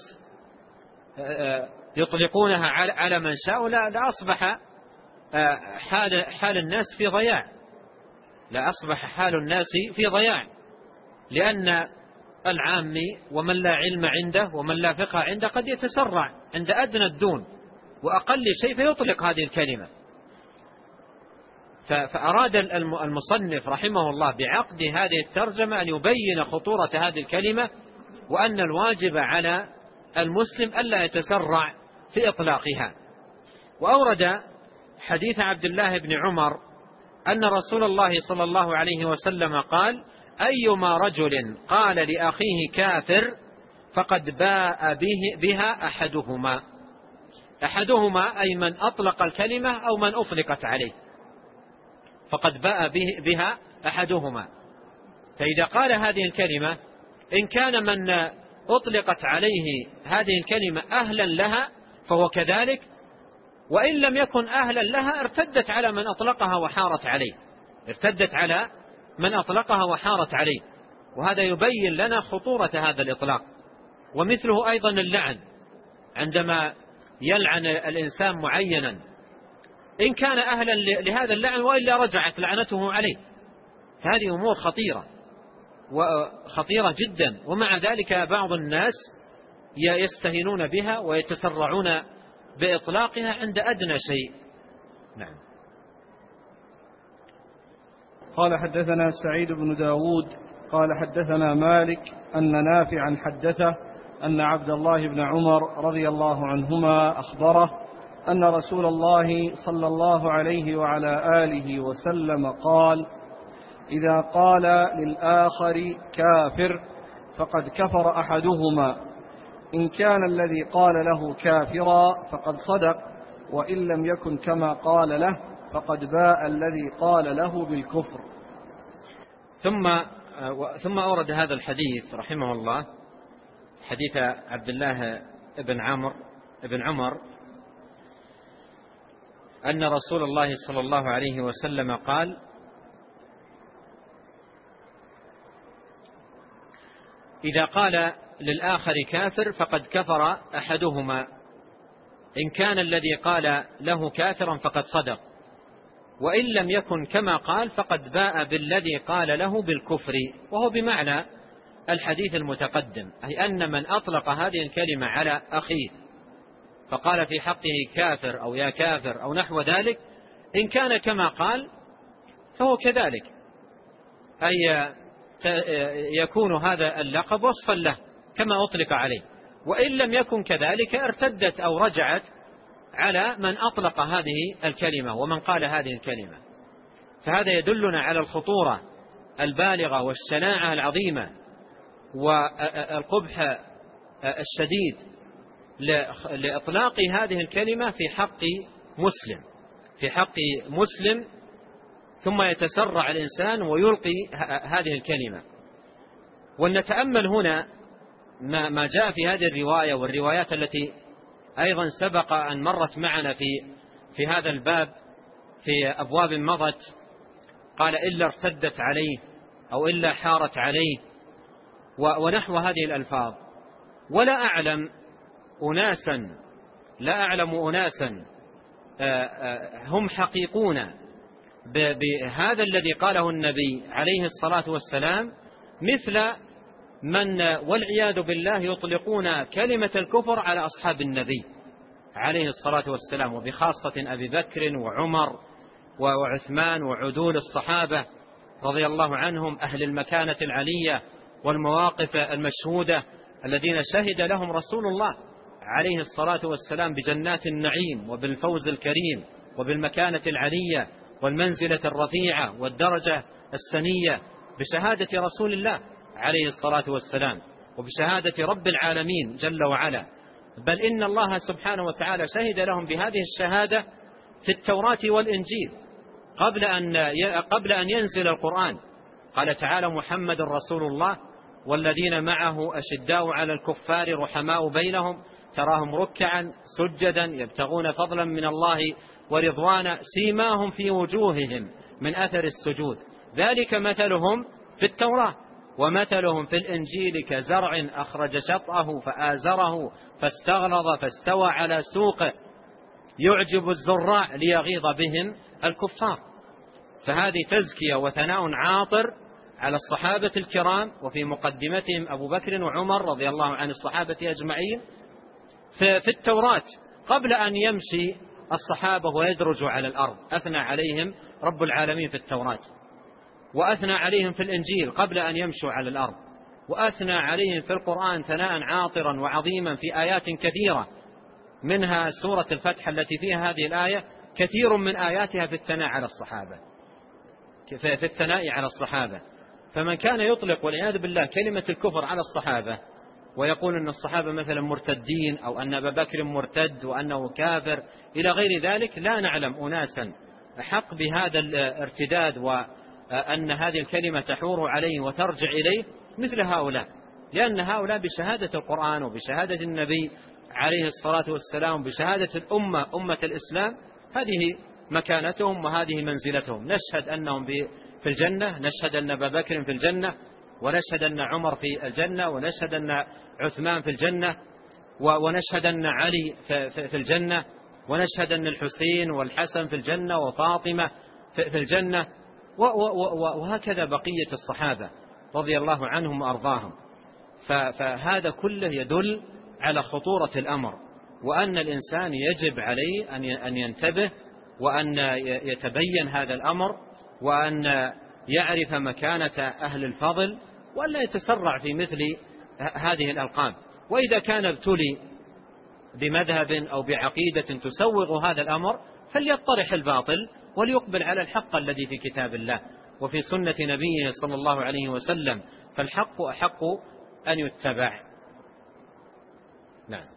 يطلقونها على من شاء، لأصبح حال الناس في ضياع، لأصبح حال الناس في ضياع، لأن العامي ومن لا علم عنده ومن لا فقه عنده قد يتسرع عند أدنى الدون وأقل شيء فيطلق هذه الكلمة. فأراد المصنف رحمه الله بعقد هذه الترجمة أن يبين خطورة هذه الكلمة، وأن الواجب على المسلم ألا يتسرع في إطلاقها. وأورد حديث عبد الله بن عمر أن رسول الله صلى الله عليه وسلم قال: أيما رجل قال لأخيه كافر فقد باء بها أحدهما أي من أطلق الكلمة أو من أطلقت عليه، فقد باء بها أحدهما. فإذا قال هذه الكلمة، إن كان من أطلقت عليه هذه الكلمة أهلا لها فهو كذلك، وإن لم يكن أهلا لها ارتدت على من أطلقها وحارت عليه، ارتدت على من أطلقها وحارت عليه. وهذا يبين لنا خطورة هذا الإطلاق. ومثله أيضا اللعن، عندما يلعن الإنسان معينا، إن كان أهلا لهذا اللعن وإلا رجعت لعنته عليه. هذه أمور خطيرة جدا، ومع ذلك بعض الناس يستهينون بها ويتسرعون بإطلاقها عند أدنى شيء. نعم. قال حدثنا سعيد بن داود قال حدثنا مالك أن نافعا حدثه أن عبد الله بن عمر رضي الله عنهما أخبره أن رسول الله صلى الله عليه وعلى آله وسلم قال: إذا قال للآخر كافر فقد كفر أحدهما، إن كان الذي قال ثم كافرا فقد صدق، وإن لم يكن كما قال له فقد باء الذي قال له بالكفر. ثم أورد هذا الحديث رحمه الله، حديث عبد الله بن عمر أن رسول الله صلى الله عليه وسلم قال: إذا قال للآخر كافر فقد كفر أحدهما، إن كان الذي قال له كافرا فقد صدق، وإن لم يكن كما قال فقد باء بالذي قال له بالكفر. وهو بمعنى الحديث المتقدم، أي أن من أطلق هذه الكلمة على أخيه فقال في حقه كافر أو يا كافر أو نحو ذلك، إن كان كما قال فهو كذلك، أي يكون هذا اللقب وصفا له كما أطلق عليه، وإن لم يكن كذلك ارتدت أو رجعت على من أطلق هذه الكلمة ومن قال هذه الكلمة. فهذا يدلنا على الخطورة البالغة والشناعة العظيمة والقبح الشديد لإطلاق هذه الكلمة في حق مسلم، ثم يتسرع الإنسان ويلقي هذه الكلمة. ونتأمل هنا ما جاء في هذه الرواية والروايات التي أيضا سبق أن مرت معنا في هذا الباب في أبواب مضت. قال: إلا ارتدت عليه أو إلا حارت عليه ونحو هذه الألفاظ. ولا أعلم أناسا هم حقيقون بهذا الذي قاله النبي عليه الصلاة والسلام مثل من والعياذ بالله يطلقون كلمة الكفر على أصحاب النبي، عليه الصلاة والسلام، وبخاصة أبي بكر وعمر وعثمان وعدول الصحابة رضي الله عنهم، أهل المكانة العلية والمواقف المشهودة الذين شهد لهم رسول الله عليه الصلاة والسلام بجنات النعيم وبالفوز الكريم وبالمكانة العلية والمنزلة الرفيعة والدرجة السنية بشهادة رسول الله عليه الصلاة والسلام وبشهادة رب العالمين جل وعلا. بل إن الله سبحانه وتعالى شهد لهم بهذه الشهادة في التوراة والإنجيل قبل أن ينزل القرآن. قال تعالى: محمد رسول الله والذين معه أشداء على الكفار رحماء بينهم تراهم ركعا سجدا يبتغون فضلا من الله ورضوانا سيماهم في وجوههم من أثر السجود ذلك مثلهم في التوراة ومثلهم في الإنجيل كزرع أخرج شطأه فآزره فاستغلظ فاستوى على سوقه يعجب الزراع ليغيظ بهم الكفار. فهذه تزكية وثناء عاطر على الصحابة الكرام، وفي مقدمتهم أبو بكر وعمر رضي الله عن الصحابة أجمعين في التوراة قبل أن يمشي الصحابة ويدرجوا على الأرض. أثنى عليهم رب العالمين في التوراة، وأثنى عليهم في الإنجيل قبل أن يمشوا على الأرض، وأثنى عليهم في القرآن ثناء عاطرا وعظيما في آيات كثيرة، منها سورة الفتح التي فيها هذه الآية كثير من آياتها في الثناء على الصحابة، في الثناء على الصحابة. فمن كان يطلق والعياذ بالله كلمة الكفر على الصحابة ويقول أن الصحابة مثلا مرتدين أو أن أبا بكر مرتد وأنه كافر إلى غير ذلك، لا نعلم أناسا حق بهذا الارتداد وأن هذه الكلمة تحور عليه وترجع إليه مثل هؤلاء، لأن هؤلاء بشهادة القرآن وبشهادة النبي عليه الصلاة والسلام بشهادة الأمة أمة الإسلام هذه مكانتهم وهذه منزلتهم. نشهد أنهم في الجنة، نشهد أن أبا بكر في الجنة، ونشهد أن عمر في الجنة، ونشهد أن عثمان في الجنة، ونشهد أن علي في الجنة، ونشهد أن الحسين والحسن في الجنة وفاطمة في الجنة، وهكذا بقية الصحابة رضي الله عنهم وأرضاهم. فهذا كله يدل على خطورة الأمر، وأن الإنسان يجب عليه أن ينتبه وأن يتبين هذا الأمر، وأن يعرف مكانة أهل الفضل، وأن لا يتسرع في مثل هذه الألقاب. وإذا كان ابتلي بمذهب أو بعقيدة تسوغ هذا الأمر فليطرح الباطل وليقبل على الحق الذي في كتاب الله وفي سنة نبيه صلى الله عليه وسلم، فالحق أحق أن يتبع. نعم.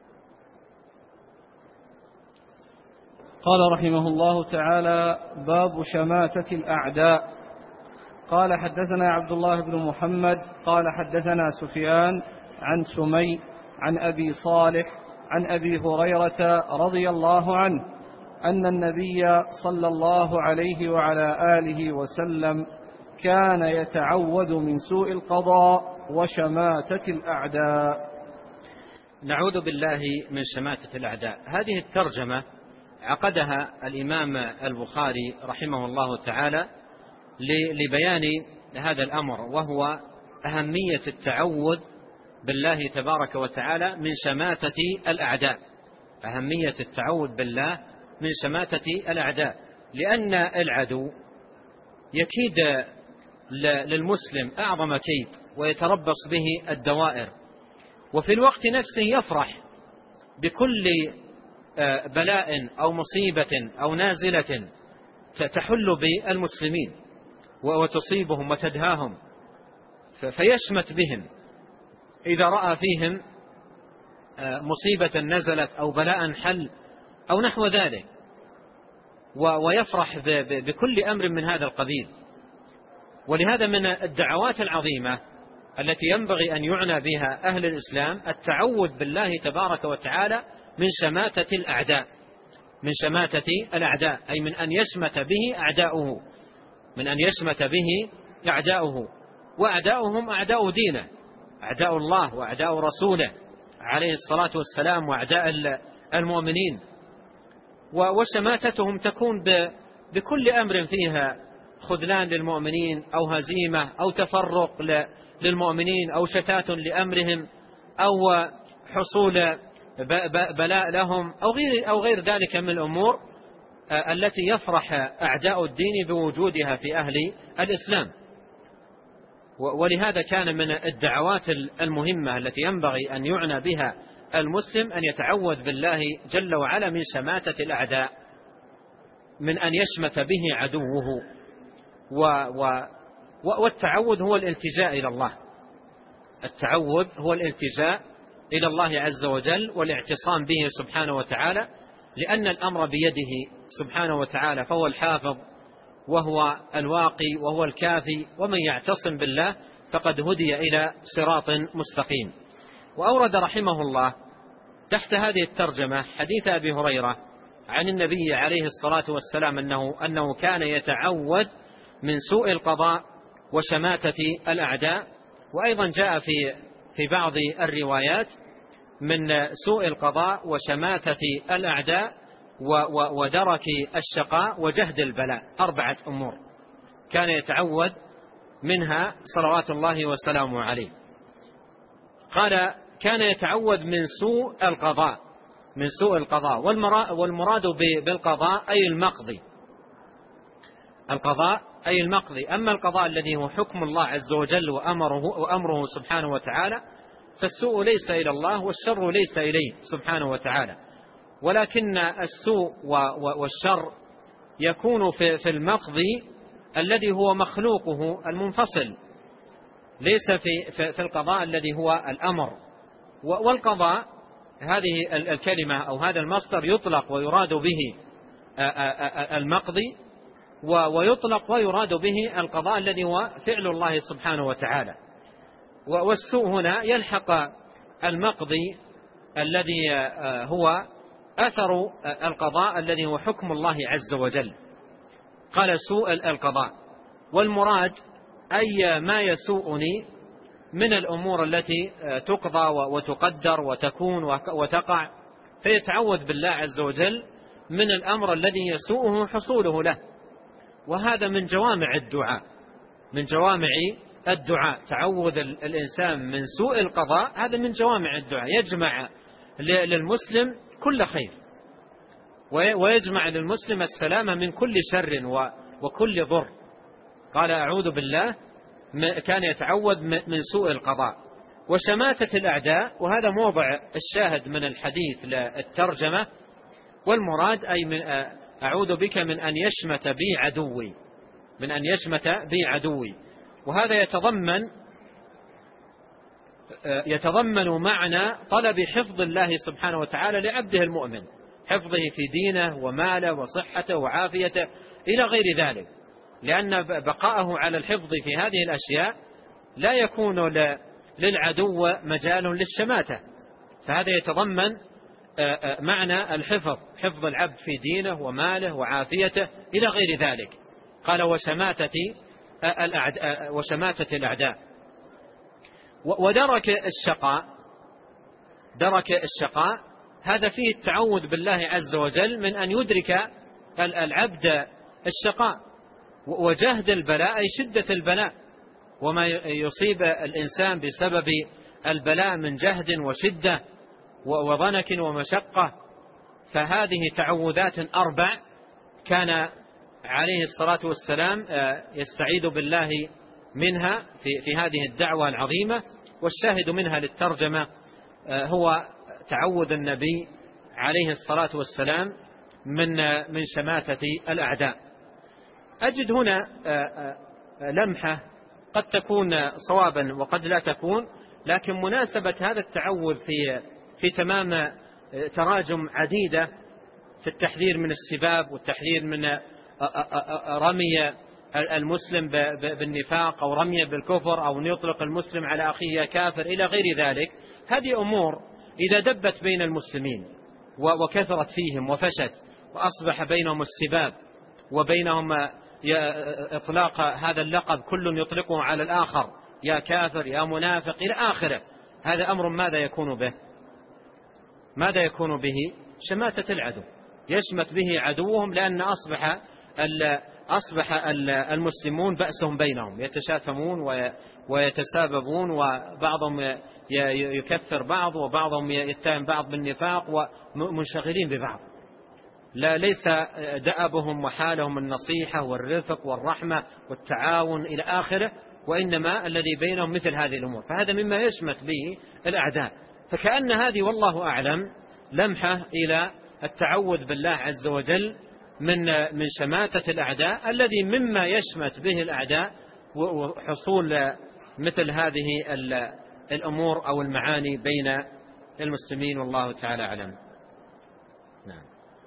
قال رحمه الله تعالى: باب شماتة الأعداء. قال: حدثنا عبد الله بن محمد قال حدثنا سفيان عن سمي عن أبي صالح عن أبي هريرة رضي الله عنه أن النبي صلى الله عليه وعلى آله وسلم كان يتعوذ من سوء القضاء وشماتة الأعداء. نعوذ بالله من شماتة الأعداء. هذه الترجمة عقدها الإمام البخاري رحمه الله تعالى لبيان هذا الأمر، وهو أهمية التعوذ بالله تبارك وتعالى من شماتة الأعداء. أهمية التعوذ بالله من شماتة الأعداء، لأن العدو يكيد للمسلم أعظم كيد ويتربص به الدوائر، وفي الوقت نفسه يفرح بكل بلاء أو مصيبة أو نازلة تحل بالمسلمين وتصيبهم وتدهاهم، فيشمت بهم إذا رأى فيهم مصيبة نزلت أو بلاء حل أو نحو ذلك، ويفرح بكل أمر من هذا القبيل. ولهذا من الدعوات العظيمة التي ينبغي أن يعنى بها أهل الإسلام التعوذ بالله تبارك وتعالى من شماتة الأعداء، من شماتة الأعداء، أي من أن يشمت به أعداؤه، من أن يشمت به أعداؤه. وأعداؤهم أعداء دينه، أعداء الله وأعداء رسوله عليه الصلاة والسلام، وأعداء المؤمنين. وشماتتهم تكون بكل أمر فيها خذلان للمؤمنين أو هزيمة أو تفرق للمؤمنين أو شتات لأمرهم أو حصول بلاء لهم أو غير ذلك من الأمور التي يفرح أعداء الدين بوجودها في أهل الإسلام. ولهذا كان من الدعوات المهمة التي ينبغي أن يعنى بها المسلم أن يتعوذ بالله جل وعلا من شماتة الأعداء، من أن يشمت به عدوه. والتعوذ هو الالتجاء إلى الله، التعوذ هو الالتجاء إلى الله عز وجل والاعتصام به سبحانه وتعالى، لأن الأمر بيده سبحانه وتعالى، فهو الحافظ وهو الواقي وهو الكافي، ومن يعتصم بالله فقد هدي إلى صراط مستقيم. وأورد رحمه الله تحت هذه الترجمة حديث أبي هريرة عن النبي عليه الصلاة والسلام أنه كان يتعوذ من سوء القضاء وشماتة الأعداء. وأيضا جاء في بعض الروايات من سوء القضاء وشماتة الأعداء ودرك الشقاء وجهد البلاء، 4 أمور كان يتعوذ منها صلوات الله وسلامه عليه. قال كان يتعوذ من سوء القضاء، من سوء القضاء، والمراد بالقضاء أي المقضي، القضاء أي المقضي. أما القضاء الذي هو حكم الله عز وجل وأمره سبحانه وتعالى، فالسوء ليس إلى الله والشر ليس إليه سبحانه وتعالى، ولكن السوء والشر يكون في المقضي الذي هو مخلوقه المنفصل، ليس في القضاء الذي هو الأمر. والقضاء هذه الكلمة أو هذا المصدر يطلق ويراد به المقضي، ويطلق ويراد به القضاء الذي هو فعل الله سبحانه وتعالى. والسوء هنا يلحق المقضي الذي هو أثر القضاء الذي هو حكم الله عز وجل. قال سوء القضاء، والمراد أي ما يسوءني من الأمور التي تقضى وتقدر وتكون وتقع، فيتعوذ بالله عز وجل من الأمر الذي يسوءه حصوله له. وهذا من جوامع الدعاء، من جوامع الدعاء، تعوذ الإنسان من سوء القضاء، هذا من جوامع الدعاء، يجمع للمسلم كل خير، ويجمع للمسلم السلامة من كل شر وكل ضر. قال أعوذ بالله، كان يتعوذ من سوء القضاء وشماتة الأعداء، وهذا موضع الشاهد من الحديث للترجمة. والمراد أي من أعوذ بك من أن يشمت بي عدوي، من أن يشمت بي عدوي. وهذا يتضمن معنى طلب حفظ الله سبحانه وتعالى لعبده المؤمن، حفظه في دينه وماله وصحته وعافيته إلى غير ذلك، لأن بقاءه على الحفظ في هذه الأشياء لا يكون للعدو مجال للشماتة. فهذا يتضمن معنى الحفظ، حفظ العبد في دينه وماله وعافيته إلى غير ذلك. قال وشماتة الأعداء. ودرك الشقاء، درك الشقاء هذا فيه التعوذ بالله عز وجل من أن يدرك العبد الشقاء، وجهد البلاء أي شدة البلاء، وما يصيب الإنسان بسبب البلاء من جهد وشدة وضنك ومشقة. فهذه تعوذات 4 كان عليه الصلاة والسلام يستعيذ بالله منها في هذه الدعوة العظيمة. والشاهد منها للترجمة هو تعوذ النبي عليه الصلاة والسلام من شماتة الأعداء. أجد هنا لمحة قد تكون صوابا وقد لا تكون، لكن مناسبة هذا التعوذ في تمام تراجم عديدة في التحذير من السباب والتحذير من رمي المسلم بالنفاق أو رمي بالكفر أو يطلق المسلم على أخيه كافر إلى غير ذلك. هذه أمور إذا دبت بين المسلمين وكثرت فيهم وفشت وأصبح بينهم السباب وبينهم إطلاق هذا اللقب كل يطلقه على الآخر، يا كافر يا منافق إلى آخره، هذا أمر ماذا يكون به؟ ماذا يكون به؟ شماتة العدو، يشمت به عدوهم، لأن أصبح المسلمون بأسهم بينهم، يتشاتمون ويتساببون، وبعضهم يكفر بعض، وبعضهم يتهم بعض بالنفاق، ومنشغلين ببعض. لا، ليس دأبهم وحالهم النصيحة والرفق والرحمة والتعاون إلى آخره، وإنما الذي بينهم مثل هذه الأمور. فهذا مما يشمت به الأعداء. فكأن هذه والله أعلم لمحة إلى التعوذ بالله عز وجل من شماتة الأعداء، الذي مما يشمت به الأعداء وحصول مثل هذه الأمور أو المعاني بين المسلمين، والله تعالى أعلم. نعم.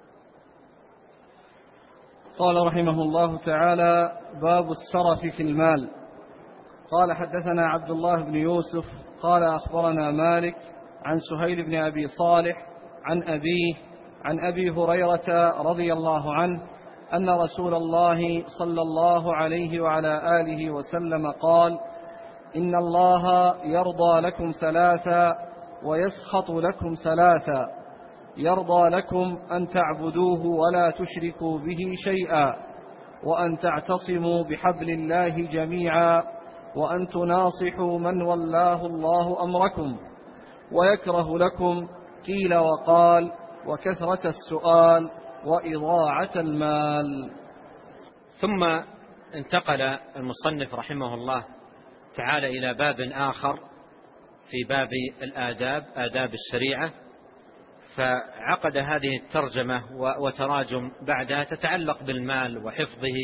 قال رحمه الله تعالى: باب السرف في المال. قال: حدثنا عبد الله بن يوسف قال: أخبرنا مالك عن سهيل بن أبي صالح عن أبيه عن أبي هريرة رضي الله عنه أن رسول الله صلى الله عليه وعلى آله وسلم قال: إن الله يرضى لكم ثلاثا ويسخط لكم ثلاثا: يرضى لكم أن تعبدوه ولا تشركوا به شيئا، وأن تعتصموا بحبل الله جميعا، وأن تناصحوا من والله الله أمركم، ويكره لكم قيل وقال وكثرة السؤال وإضاعة المال. ثم انتقل المصنف رحمه الله تعالى إلى باب آخر في باب الآداب، آداب الشريعة، فعقد هذه الترجمة وتراجم بعدها تتعلق بالمال وحفظه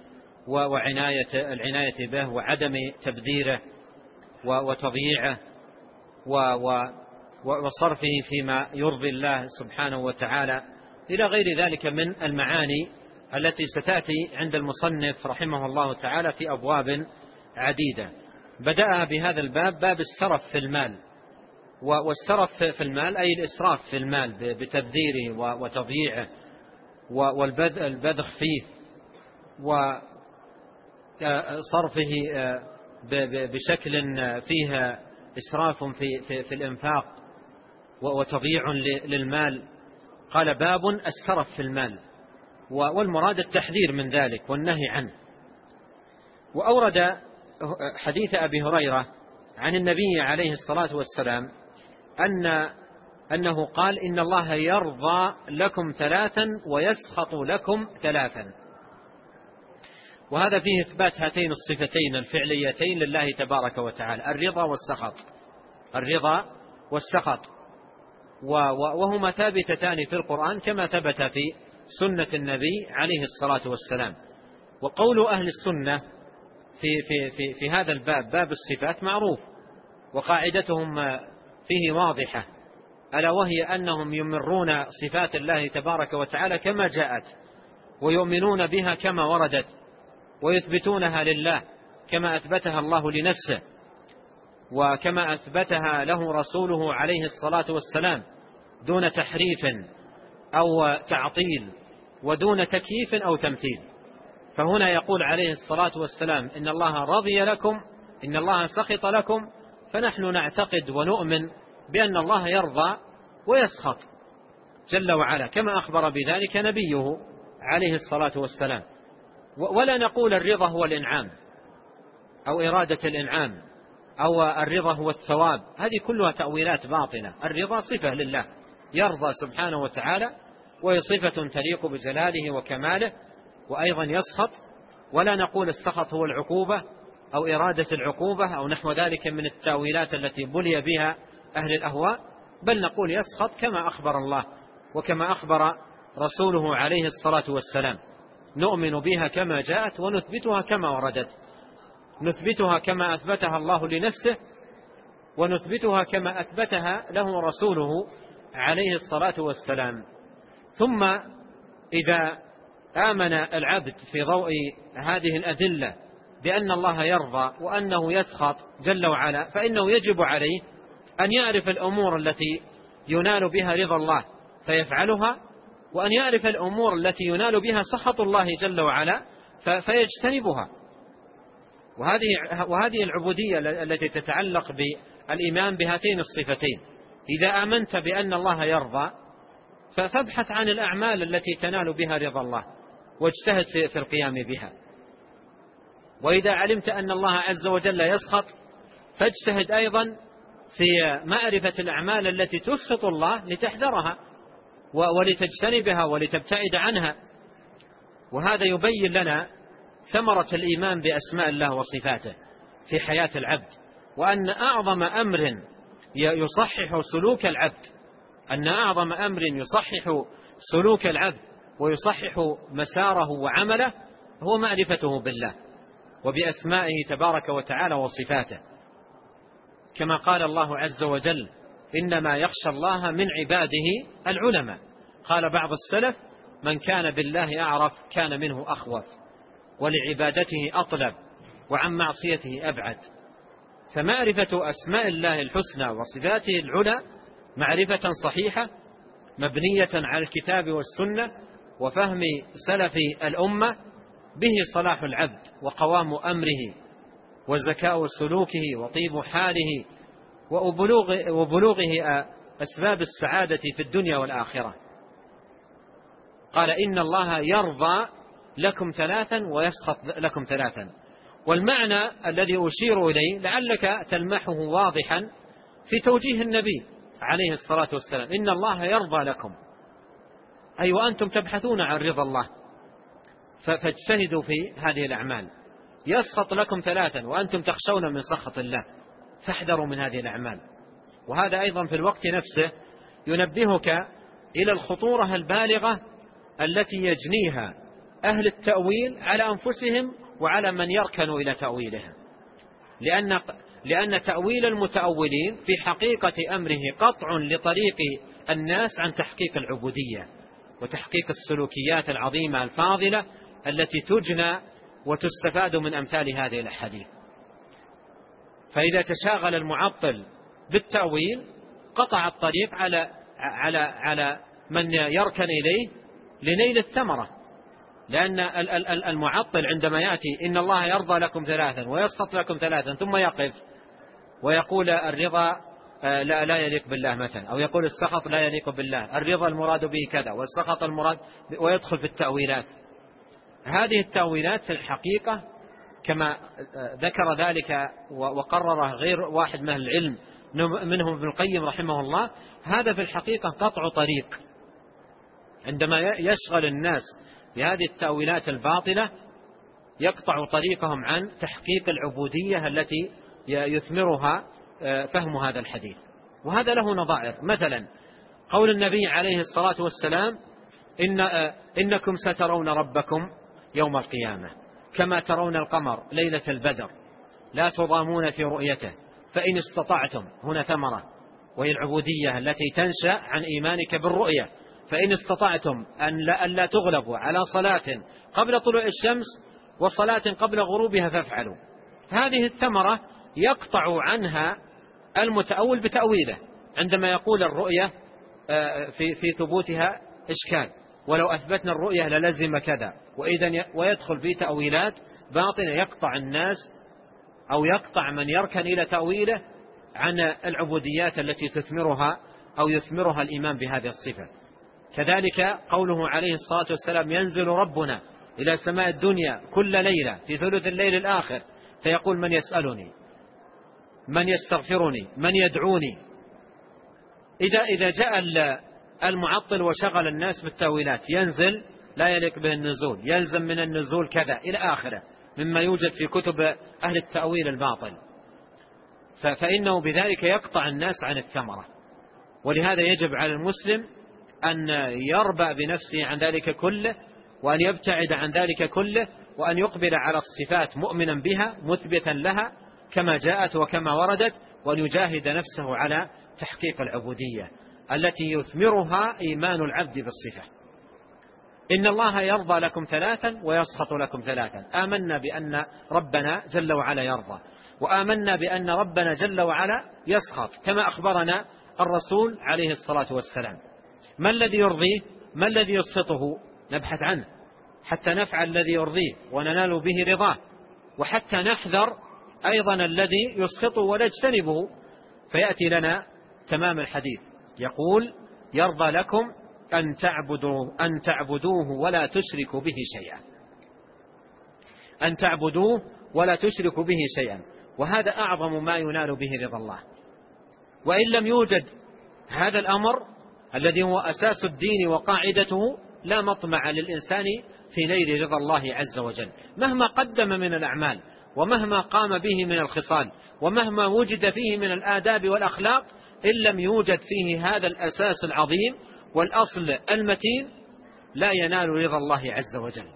والعناية به وعدم تبذيره وتضييعه وصرفه فيما يرضي الله سبحانه وتعالى، إلى غير ذلك من المعاني التي ستأتي عند المصنف رحمه الله تعالى في أبواب عديدة. بدأ بهذا الباب باب السرف في المال. والسرف في المال أي الإسراف في المال بتبذيره وتضييعه والبذخ فيه وصرفه بشكل فيه إسراف في الإنفاق وتضييع للمال. قال: باب السرف في المال، والمراد التحذير من ذلك والنهي عنه. وأورد حديث أبي هريرة عن النبي عليه الصلاة والسلام أنه قال: إن الله يرضى لكم ثلاثا ويسخط لكم ثلاثا. وهذا فيه إثبات هاتين الصفتين الفعليتين لله تبارك وتعالى: الرضا والسخط. الرضا والسخط، وهما ثابتتان في القرآن كما ثبت في سنة النبي عليه الصلاة والسلام. وقول أهل السنة في هذا الباب، باب الصفات، معروف، وقاعدتهم فيه واضحة، ألا وهي أنهم يمرون صفات الله تبارك وتعالى كما جاءت، ويؤمنون بها كما وردت، ويثبتونها لله كما أثبتها الله لنفسه، وكما أثبتها له رسوله عليه الصلاة والسلام، دون تحريف أو تعطيل ودون تكييف أو تمثيل. فهنا يقول عليه الصلاة والسلام: إن الله رضي لكم، إن الله سخط لكم، فنحن نعتقد ونؤمن بأن الله يرضى ويسخط جل وعلا، كما أخبر بذلك نبيه عليه الصلاة والسلام. ولا نقول الرضا هو الإنعام أو إرادة الإنعام أو الرضا هو الثواب، هذه كلها تأويلات باطنة. الرضا صفة لله، يرضى سبحانه وتعالى، وهي صفة تليق بجلاله وكماله. وأيضا يسخط، ولا نقول السخط هو العقوبة أو إرادة العقوبة أو نحو ذلك من التأويلات التي بلي بها أهل الأهواء، بل نقول يسخط كما أخبر الله وكما أخبر رسوله عليه الصلاة والسلام. نؤمن بها كما جاءت ونثبتها كما وردت، نثبتها كما أثبتها الله لنفسه، ونثبتها كما أثبتها له رسوله عليه الصلاة والسلام. ثم إذا آمن العبد في ضوء هذه الأدلة بأن الله يرضى وأنه يسخط جل وعلا، فإنه يجب عليه أن يعرف الأمور التي ينال بها رضا الله فيفعلها، وأن يعرف الأمور التي ينال بها سخط الله جل وعلا فيجتنبها. وهذه العبودية التي تتعلق بالإيمان بهاتين الصفتين. إذا آمنت بأن الله يرضى فابحث عن الأعمال التي تنال بها رضا الله واجتهد في القيام بها. وإذا علمت أن الله عز وجل يسخط فاجتهد أيضا في معرفة الأعمال التي تسخط الله لتحذرها ولتجتنبها ولتبتعد عنها. وهذا يبين لنا ثمرة الإيمان بأسماء الله وصفاته في حياة العبد، وأن أعظم أمر يصحح سلوك العبد، أن أعظم أمر يصحح سلوك العبد ويصحح مساره وعمله هو معرفته بالله وبأسمائه تبارك وتعالى وصفاته، كما قال الله عز وجل: إنما يخشى الله من عباده العلماء. قال بعض السلف: من كان بالله أعرف كان منه أخوف، ولعبادته أطلب، وعن معصيته أبعد. فمعرفة أسماء الله الحسنى وصفاته العلى معرفة صحيحة مبنية على الكتاب والسنة وفهم سلف الأمة، به صلاح العبد وقوام أمره وزكاء سلوكه وطيب حاله وبلوغه أسباب السعادة في الدنيا والآخرة. قال: إن الله يرضى لكم ثلاثا ويسخط لكم ثلاثا. والمعنى الذي أشير إليه لعلك تلمحه واضحا في توجيه النبي عليه الصلاة والسلام: إن الله يرضى لكم، أي وأنتم تبحثون عن رضا الله فاجتهدوا في هذه الأعمال. يسخط لكم ثلاثا وأنتم تخشون من سخط الله، فاحذروا من هذه الأعمال. وهذا أيضا في الوقت نفسه ينبهك إلى الخطورة البالغة التي يجنيها أهل التأويل على أنفسهم وعلى من يركن إلى تأويلهم، لأن تأويل المتأولين في حقيقة أمره قطع لطريق الناس عن تحقيق العبودية وتحقيق السلوكيات العظيمة الفاضلة التي تجنى وتستفاد من أمثال هذه الأحاديث. فإذا تشاغل المعطل بالتأويل قطع الطريق على من يركن إليه لنيل الثمرة، لأن المعطل عندما يأتي: إن الله يرضى لكم ثلاثا ويسخط لكم ثلاثا، ثم يقف ويقول الرضا لا يليق بالله مثلا، أو يقول السخط لا يليق بالله، الرضا المراد به كذا والسخط المراد، ويدخل في التأويلات. هذه التأويلات في الحقيقة كما ذكر ذلك وقرره غير واحد من العلم منهم ابن القيم رحمه الله، هذا في الحقيقة قطع طريق. عندما يشغل الناس بهذه التأويلات الباطلة يقطع طريقهم عن تحقيق العبودية التي يثمرها فهم هذا الحديث. وهذا له نظائر، مثلا قول النبي عليه الصلاة والسلام: إنكم سترون ربكم يوم القيامة كما ترون القمر ليلة البدر لا تضامون في رؤيته فإن استطعتم، هنا ثمرة وهي العبودية التي تنشأ عن إيمانك بالرؤية، فإن استطعتم أن لا تغلبوا على صلاة قبل طلوع الشمس وصلاة قبل غروبها فافعلوا. هذه الثمرة يقطع عنها المتأول بتأويله، عندما يقول الرؤية في ثبوتها إشكال، ولو أثبتنا الرؤية للزم كذا، ويدخل في تأويلات باطنة يقطع الناس أو يقطع من يركن إلى تأويله عن العبوديات التي تثمرها أو يثمرها الإيمان بهذه الصفة. كذلك قوله عليه الصلاة والسلام: ينزل ربنا إلى سماء الدنيا كل ليلة في ثلث الليل الآخر فيقول: من يسألني، من يستغفرني، من يدعوني. إذا جاء المعطل وشغل الناس بالتأويلات: ينزل لا يليق به النزول، يلزم من النزول كذا إلى آخره مما يوجد في كتب أهل التأويل الباطل، فإنه بذلك يقطع الناس عن الثمرة. ولهذا يجب على المسلم أن يربأ بنفسه عن ذلك كله، وأن يبتعد عن ذلك كله، وأن يقبل على الصفات مؤمنا بها مثبتا لها كما جاءت وكما وردت، وأن يجاهد نفسه على تحقيق العبودية التي يثمرها إيمان العبد بالصفة. إن الله يرضى لكم ثلاثا ويسخط لكم ثلاثا. آمنا بأن ربنا جل وعلا يرضى، وآمنا بأن ربنا جل وعلا يسخط كما أخبرنا الرسول عليه الصلاة والسلام. ما الذي يرضيه؟ ما الذي يسخطه؟ نبحث عنه حتى نفعل الذي يرضيه وننال به رضاه، وحتى نحذر أيضا الذي يسخطه ونجتنبه، فيأتي لنا تمام الحديث. يقول: يرضى لكم أن تعبدوه ولا تشركوا به شيئا، أن تعبدوه ولا تشركوا به شيئا. وهذا أعظم ما ينال به رضا الله، وإن لم يوجد هذا الأمر الذي هو أساس الدين وقاعدته لا مطمع للإنسان في نيل رضا الله عز وجل، مهما قدم من الأعمال ومهما قام به من الخصال ومهما وجد فيه من الآداب والأخلاق، إن لم يوجد فيه هذا الأساس العظيم والأصل المتين لا ينال رضا الله عز وجل.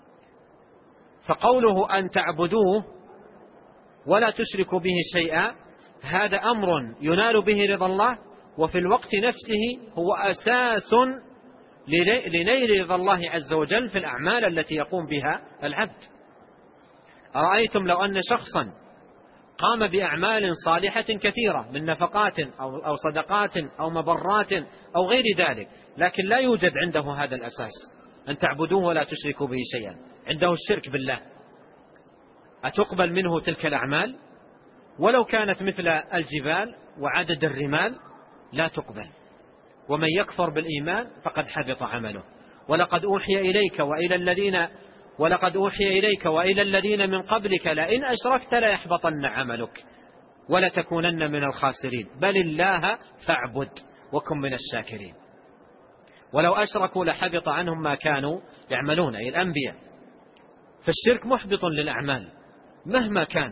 فقوله أن تعبدوه ولا تشركوا به شيئا هذا أمر ينال به رضا الله، وفي الوقت نفسه هو أساس لنيل رضا الله عز وجل في الأعمال التي يقوم بها العبد. أرأيتم لو أن شخصا قام بأعمال صالحة كثيرة من نفقات أو صدقات أو مبرات أو غير ذلك، لكن لا يوجد عنده هذا الأساس أن تعبدوه ولا تشركوا به شيئا، عنده الشرك بالله، أتقبل منه تلك الأعمال؟ ولو كانت مثل الجبال وعدد الرمال لا تقبل. ومن يكفر بالإيمان فقد حبط عمله. ولقد أوحي إليك وإلى الذين من قبلك لئن أشركت ليحبطن عملك ولتكونن من الخاسرين بل الله فاعبد وكن من الشاكرين. ولو أشركوا لحبط عنهم ما كانوا يعملون، أي الأنبياء. فالشرك محبط للأعمال مهما كان.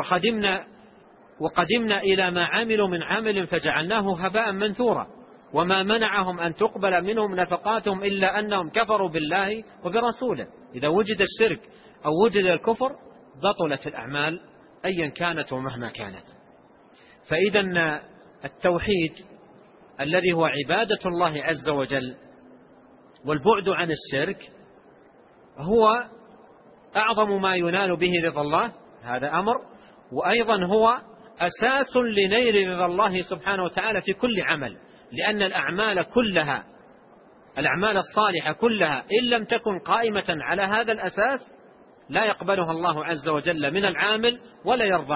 وقدمنا إلى ما عملوا من عمل فجعلناه هباء منثورا وما منعهم أن تقبل منهم نفقاتهم إلا أنهم كفروا بالله وبرسوله. إذا وجد الشرك أو وجد الكفر بطلت الأعمال أيا كانت ومهما كانت. فإذا التوحيد الذي هو عبادة الله عز وجل والبعد عن الشرك هو أعظم ما ينال به رضا الله، هذا أمر، وأيضا هو أساس لنيل رضا الله سبحانه وتعالى في كل عمل، لأن الأعمال الصالحة كلها إن لم تكن قائمة على هذا الأساس لا يقبلها الله عز وجل من العامل ولا يرضى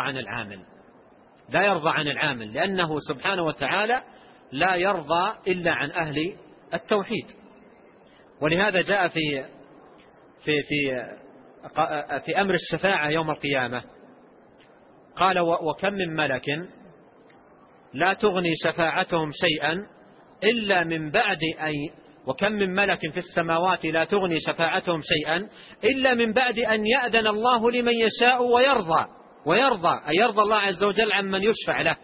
عن العامل، لأنه سبحانه وتعالى لا يرضى إلا عن أهل التوحيد. ولهذا جاء في أمر الشفاعة يوم القيامة قال وكم من ملك لا تغني شفاعتهم شيئا إلا من بعد أن وكم من ملك في السماوات لا تغني شفاعتهم شيئا إلا من بعد أن يأذن الله لمن يشاء ويرضى أي يرضى الله عز وجل عن من يشفع له.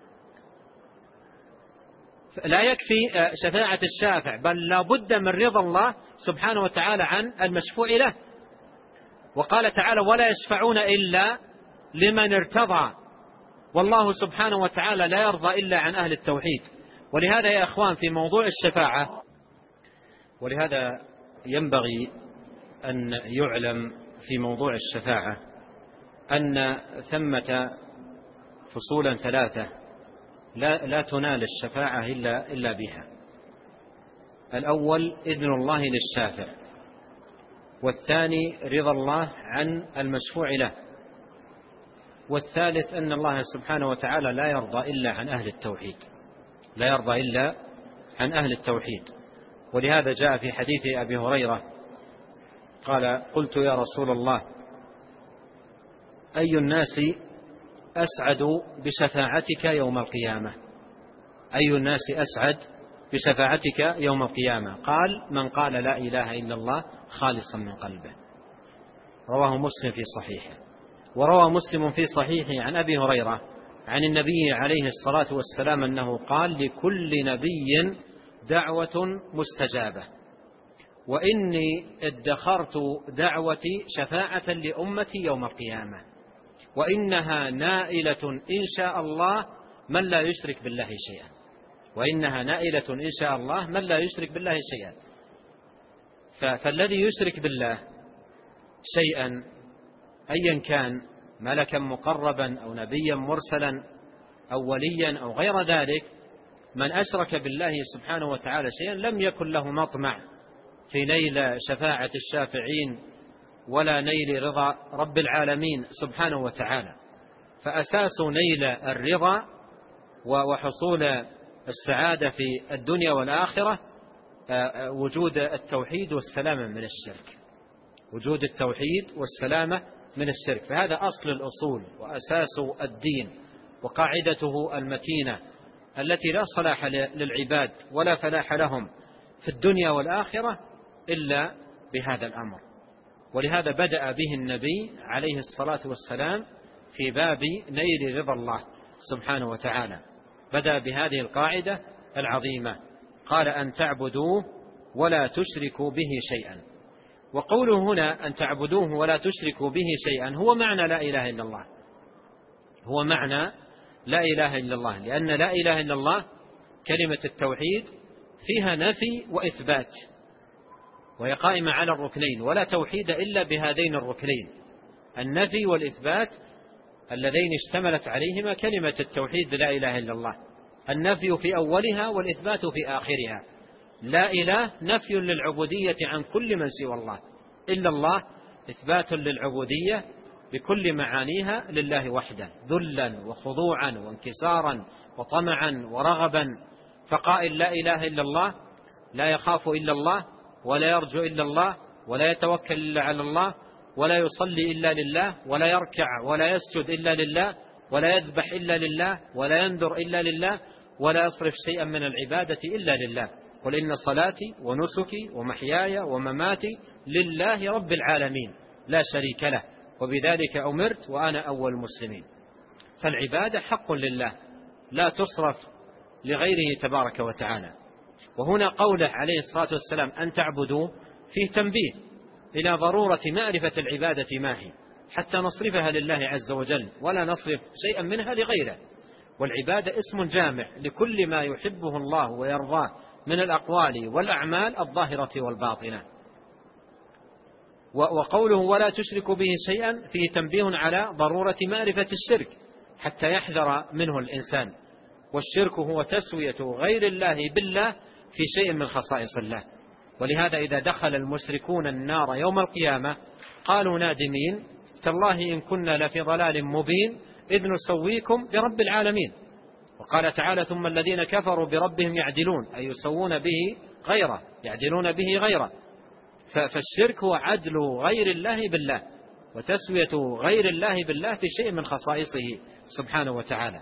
لا يكفي شفاعة الشافع، بل لا بد من رضا الله سبحانه وتعالى عن المشفوع له. وقال تعالى ولا يشفعون إلا لمن ارتضى، والله سبحانه وتعالى لا يرضى إلا عن أهل التوحيد. ولهذا يا أخوان في موضوع الشفاعة، ولهذا ينبغي أن يعلم في موضوع الشفاعة أن ثمة فصولا ثلاثة لا تنال الشفاعة إلا بها. الأول إذن الله للشافع، والثاني رضا الله عن المشفوع له، والثالث أن الله سبحانه وتعالى لا يرضى إلا عن أهل التوحيد. ولهذا جاء في حديث أبي هريرة قال قلت يا رسول الله أي الناس أسعد بشفاعتك يوم القيامة؟ قال من قال لا إله إلا الله خالصا من قلبه. رواه مسلم في صحيحه. وروى مسلم في صحيحه عن أبي هريرة عن النبي عليه الصلاة والسلام أنه قال لكل نبي دعوة مستجابة وإني ادخرت دعوتي شفاعة لأمتي يوم القيامة وإنها نائلة إن شاء الله من لا يشرك بالله شيئا. فالذي يشرك بالله شيئا أيا كان ملكا مقربا أو نبيا مرسلا أو وليا أو غير ذلك، من أشرك بالله سبحانه وتعالى شيئا لم يكن له مطمع في نيل شفاعة الشافعين ولا نيل رضا رب العالمين سبحانه وتعالى. فأساس نيل الرضا وحصول السعادة في الدنيا والآخرة وجود التوحيد والسلامة من الشرك. فهذا أصل الأصول وأساس الدين وقاعدته المتينة التي لا صلاح للعباد ولا فلاح لهم في الدنيا والآخرة إلا بهذا الأمر. ولهذا بدأ به النبي عليه الصلاة والسلام في باب نيل رضا الله سبحانه وتعالى، بدأ بهذه القاعدة العظيمة، قال أن تعبدوه ولا تشركوا به شيئا. وقوله هنا أن تعبدوه ولا تشركوا به شيئا هو معنى لا إله إلا الله، هو معنى لا إله إلا الله، لأن لا إله إلا الله كلمة التوحيد فيها نفي وإثبات، وهي قائمة على الركنين، ولا توحيد إلا بهذين الركنين النفي والإثبات اللذين اشتملت عليهما كلمة التوحيد لا إله إلا الله. النفي في أولها والإثبات في آخرها. لا إله نفي للعبودية عن كل من سوى الله، إلا الله إثبات للعبودية بكل معانيها لله وحده، ذلا وخضوعا وانكسارا وطمعا ورغبا. فقائل لا إله إلا الله لا يخاف إلا الله ولا يرجو إلا الله ولا يتوكل إلا على الله ولا يصلي إلا لله ولا يركع ولا يسجد إلا لله ولا يذبح إلا لله ولا ينذر إلا لله ولا يصرف شيئا من العبادة إلا لله. قل إن صلاتي ونسكي ومحياي ومماتي لله رب العالمين لا شريك له وبذلك أمرت وأنا أول المسلمين. فالعبادة حق لله لا تصرف لغيره تبارك وتعالى. وهنا قوله عليه الصلاة والسلام أن تعبدوا فيه تنبيه إلى ضرورة معرفة العبادة ما هي حتى نصرفها لله عز وجل ولا نصرف شيئا منها لغيره. والعبادة اسم جامع لكل ما يحبه الله ويرضاه من الأقوال والأعمال الظاهرة والباطنة. وقوله ولا تشرك به شيئا فيه تنبيه على ضرورة معرفة الشرك حتى يحذر منه الإنسان. والشرك هو تسوية غير الله بالله في شيء من خصائص الله. ولهذا إذا دخل المشركون النار يوم القيامة قالوا نادمين تالله إن كنا لفي ضلال مبين إذ نسويكم برب العالمين. وقال تعالى ثم الذين كفروا بربهم يعدلون أي يسوون به غيره، يعدلون به غيره. فالشرك هو عدل غير الله بالله وتسوية غير الله بالله في شيء من خصائصه سبحانه وتعالى.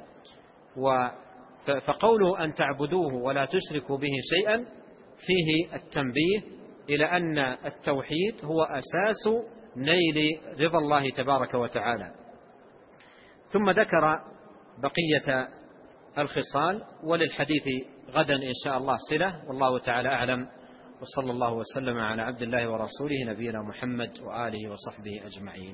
فقوله أن تعبدوه ولا تشركوا به شيئا فيه التنبيه إلى أن التوحيد هو أساس نيل رضا الله تبارك وتعالى. ثم ذكر بقية الخصال، وللحديث غدا إن شاء الله صلة، والله تعالى أعلم، وصلى الله وسلم على عبد الله ورسوله نبينا محمد وآله وصحبه أجمعين.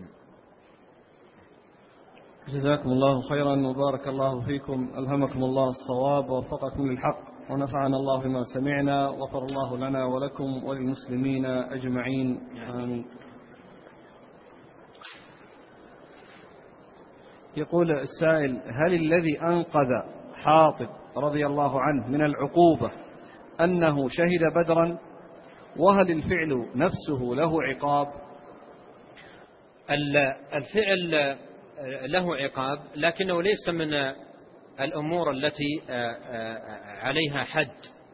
جزاكم الله خيرا وبارك الله فيكم، ألهمكم الله الصواب ووفقكم للحق ونفعنا الله بما سمعنا، وغفر الله لنا ولكم وللمسلمين أجمعين آمين. يقول السائل هل الذي أنقذ حاطب رضي الله عنه من العقوبة أنه شهد بدرا، وهل الفعل نفسه له عقاب؟ الفعل له عقاب لكنه ليس من الأمور التي عليها حد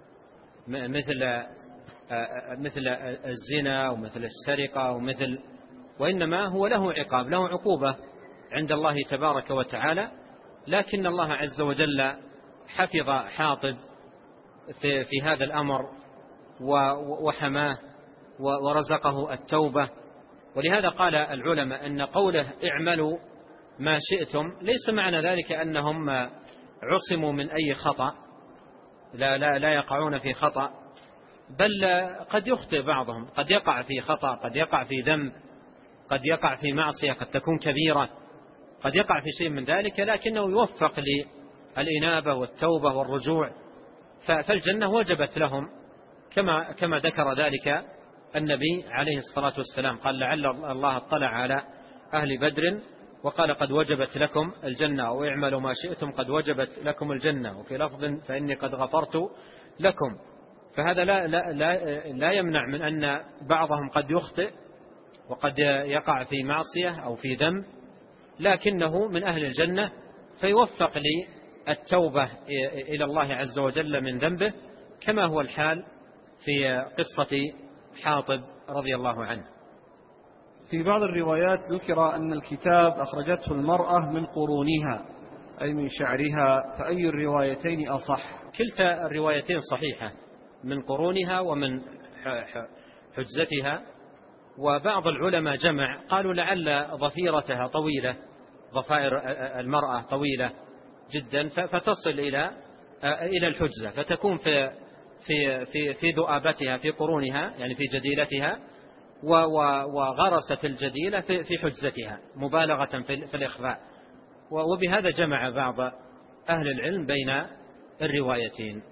مثل الزنا ومثل السرقة وإنما هو له عقاب، له عقوبة عند الله تبارك وتعالى. لكن الله عز وجل حفظ حاطب في هذا الأمر وحماه ورزقه التوبة. ولهذا قال العلماء أن قوله اعملوا ما شئتم ليس معنى ذلك أنهم عصموا من أي خطأ، لا يقعون في خطأ، بل قد يخطئ بعضهم، قد يقع في خطأ، قد يقع في ذنب، قد يقع في معصية قد تكون كبيرة، قد يقع في شيء من ذلك، لكنه يوفق للإنابة والتوبة والرجوع، فالجنة وجبت لهم كما ذكر ذلك النبي عليه الصلاة والسلام، قال لعل الله اطلع على أهل بدر وقال قد وجبت لكم الجنة، أو اعملوا ما شئتم قد وجبت لكم الجنة، وفي لفظ فإني قد غفرت لكم. فهذا لا يمنع من أن بعضهم قد يخطئ وقد يقع في معصية أو في ذنب، لكنه من أهل الجنة فيوفق للتوبة إلى الله عز وجل من ذنبه، كما هو الحال في قصة حاطب رضي الله عنه. في بعض الروايات ذكر أن الكتاب أخرجته المرأة من قرونها، أي من شعرها، فأي الروايتين أصح؟ كلتا الروايتين صحيحة، من قرونها ومن حجزتها. وبعض العلماء جمع قالوا لعل ضفيرتها طويلة، ضفائر المرأة طويلة جدا فتصل إلى الحجزة، فتكون في ذؤابتها في قرونها، يعني في جديلتها، وغرست الجديلة في حجزتها مبالغة في الإخفاء. وبهذا جمع بعض أهل العلم بين الروايتين.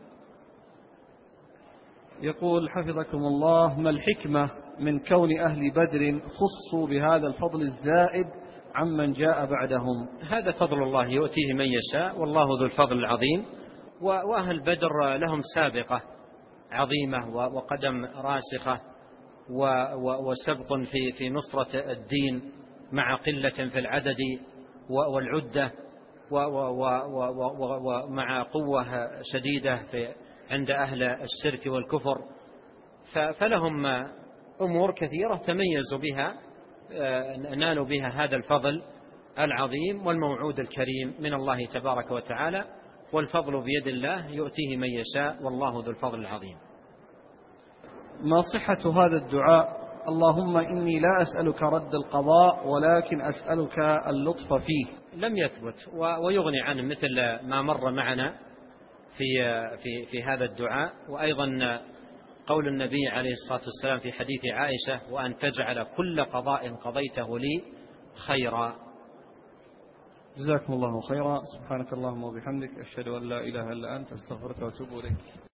يقول حفظكم الله: ما الحكمة من كون أهل بدر خصوا بهذا الفضل الزائد عمن جاء بعدهم؟ هذا فضل الله يؤتيه من يشاء، والله ذو الفضل العظيم. وأهل بدر لهم سابقة عظيمة وقدم راسخة وسبق في نصرة الدين مع قلة في العدد والعدة، ومع قوة شديدة عند أهل الشرك والكفر. فلهم أمور كثيرة تميزوا بها، نالوا بها هذا الفضل العظيم والموعود الكريم من الله تبارك وتعالى، والفضل بيد الله يؤتيه من يشاء، والله ذو الفضل العظيم. ما صحة هذا الدعاء: اللهم إني لا أسألك رد القضاء ولكن أسألك اللطف فيه؟ لم يثبت، ويغني عنه مثل ما مر معنا في هذا الدعاء. وأيضا قول النبي عليه الصلاة والسلام في حديث عائشة: وأن تجعل كل قضاء قضيته لي خيرا. جزاكم الله خيرا. سبحانك اللهم وبحمدك، أشهد أن لا إله إلا أنت، أستغفرك وأتوب إليك.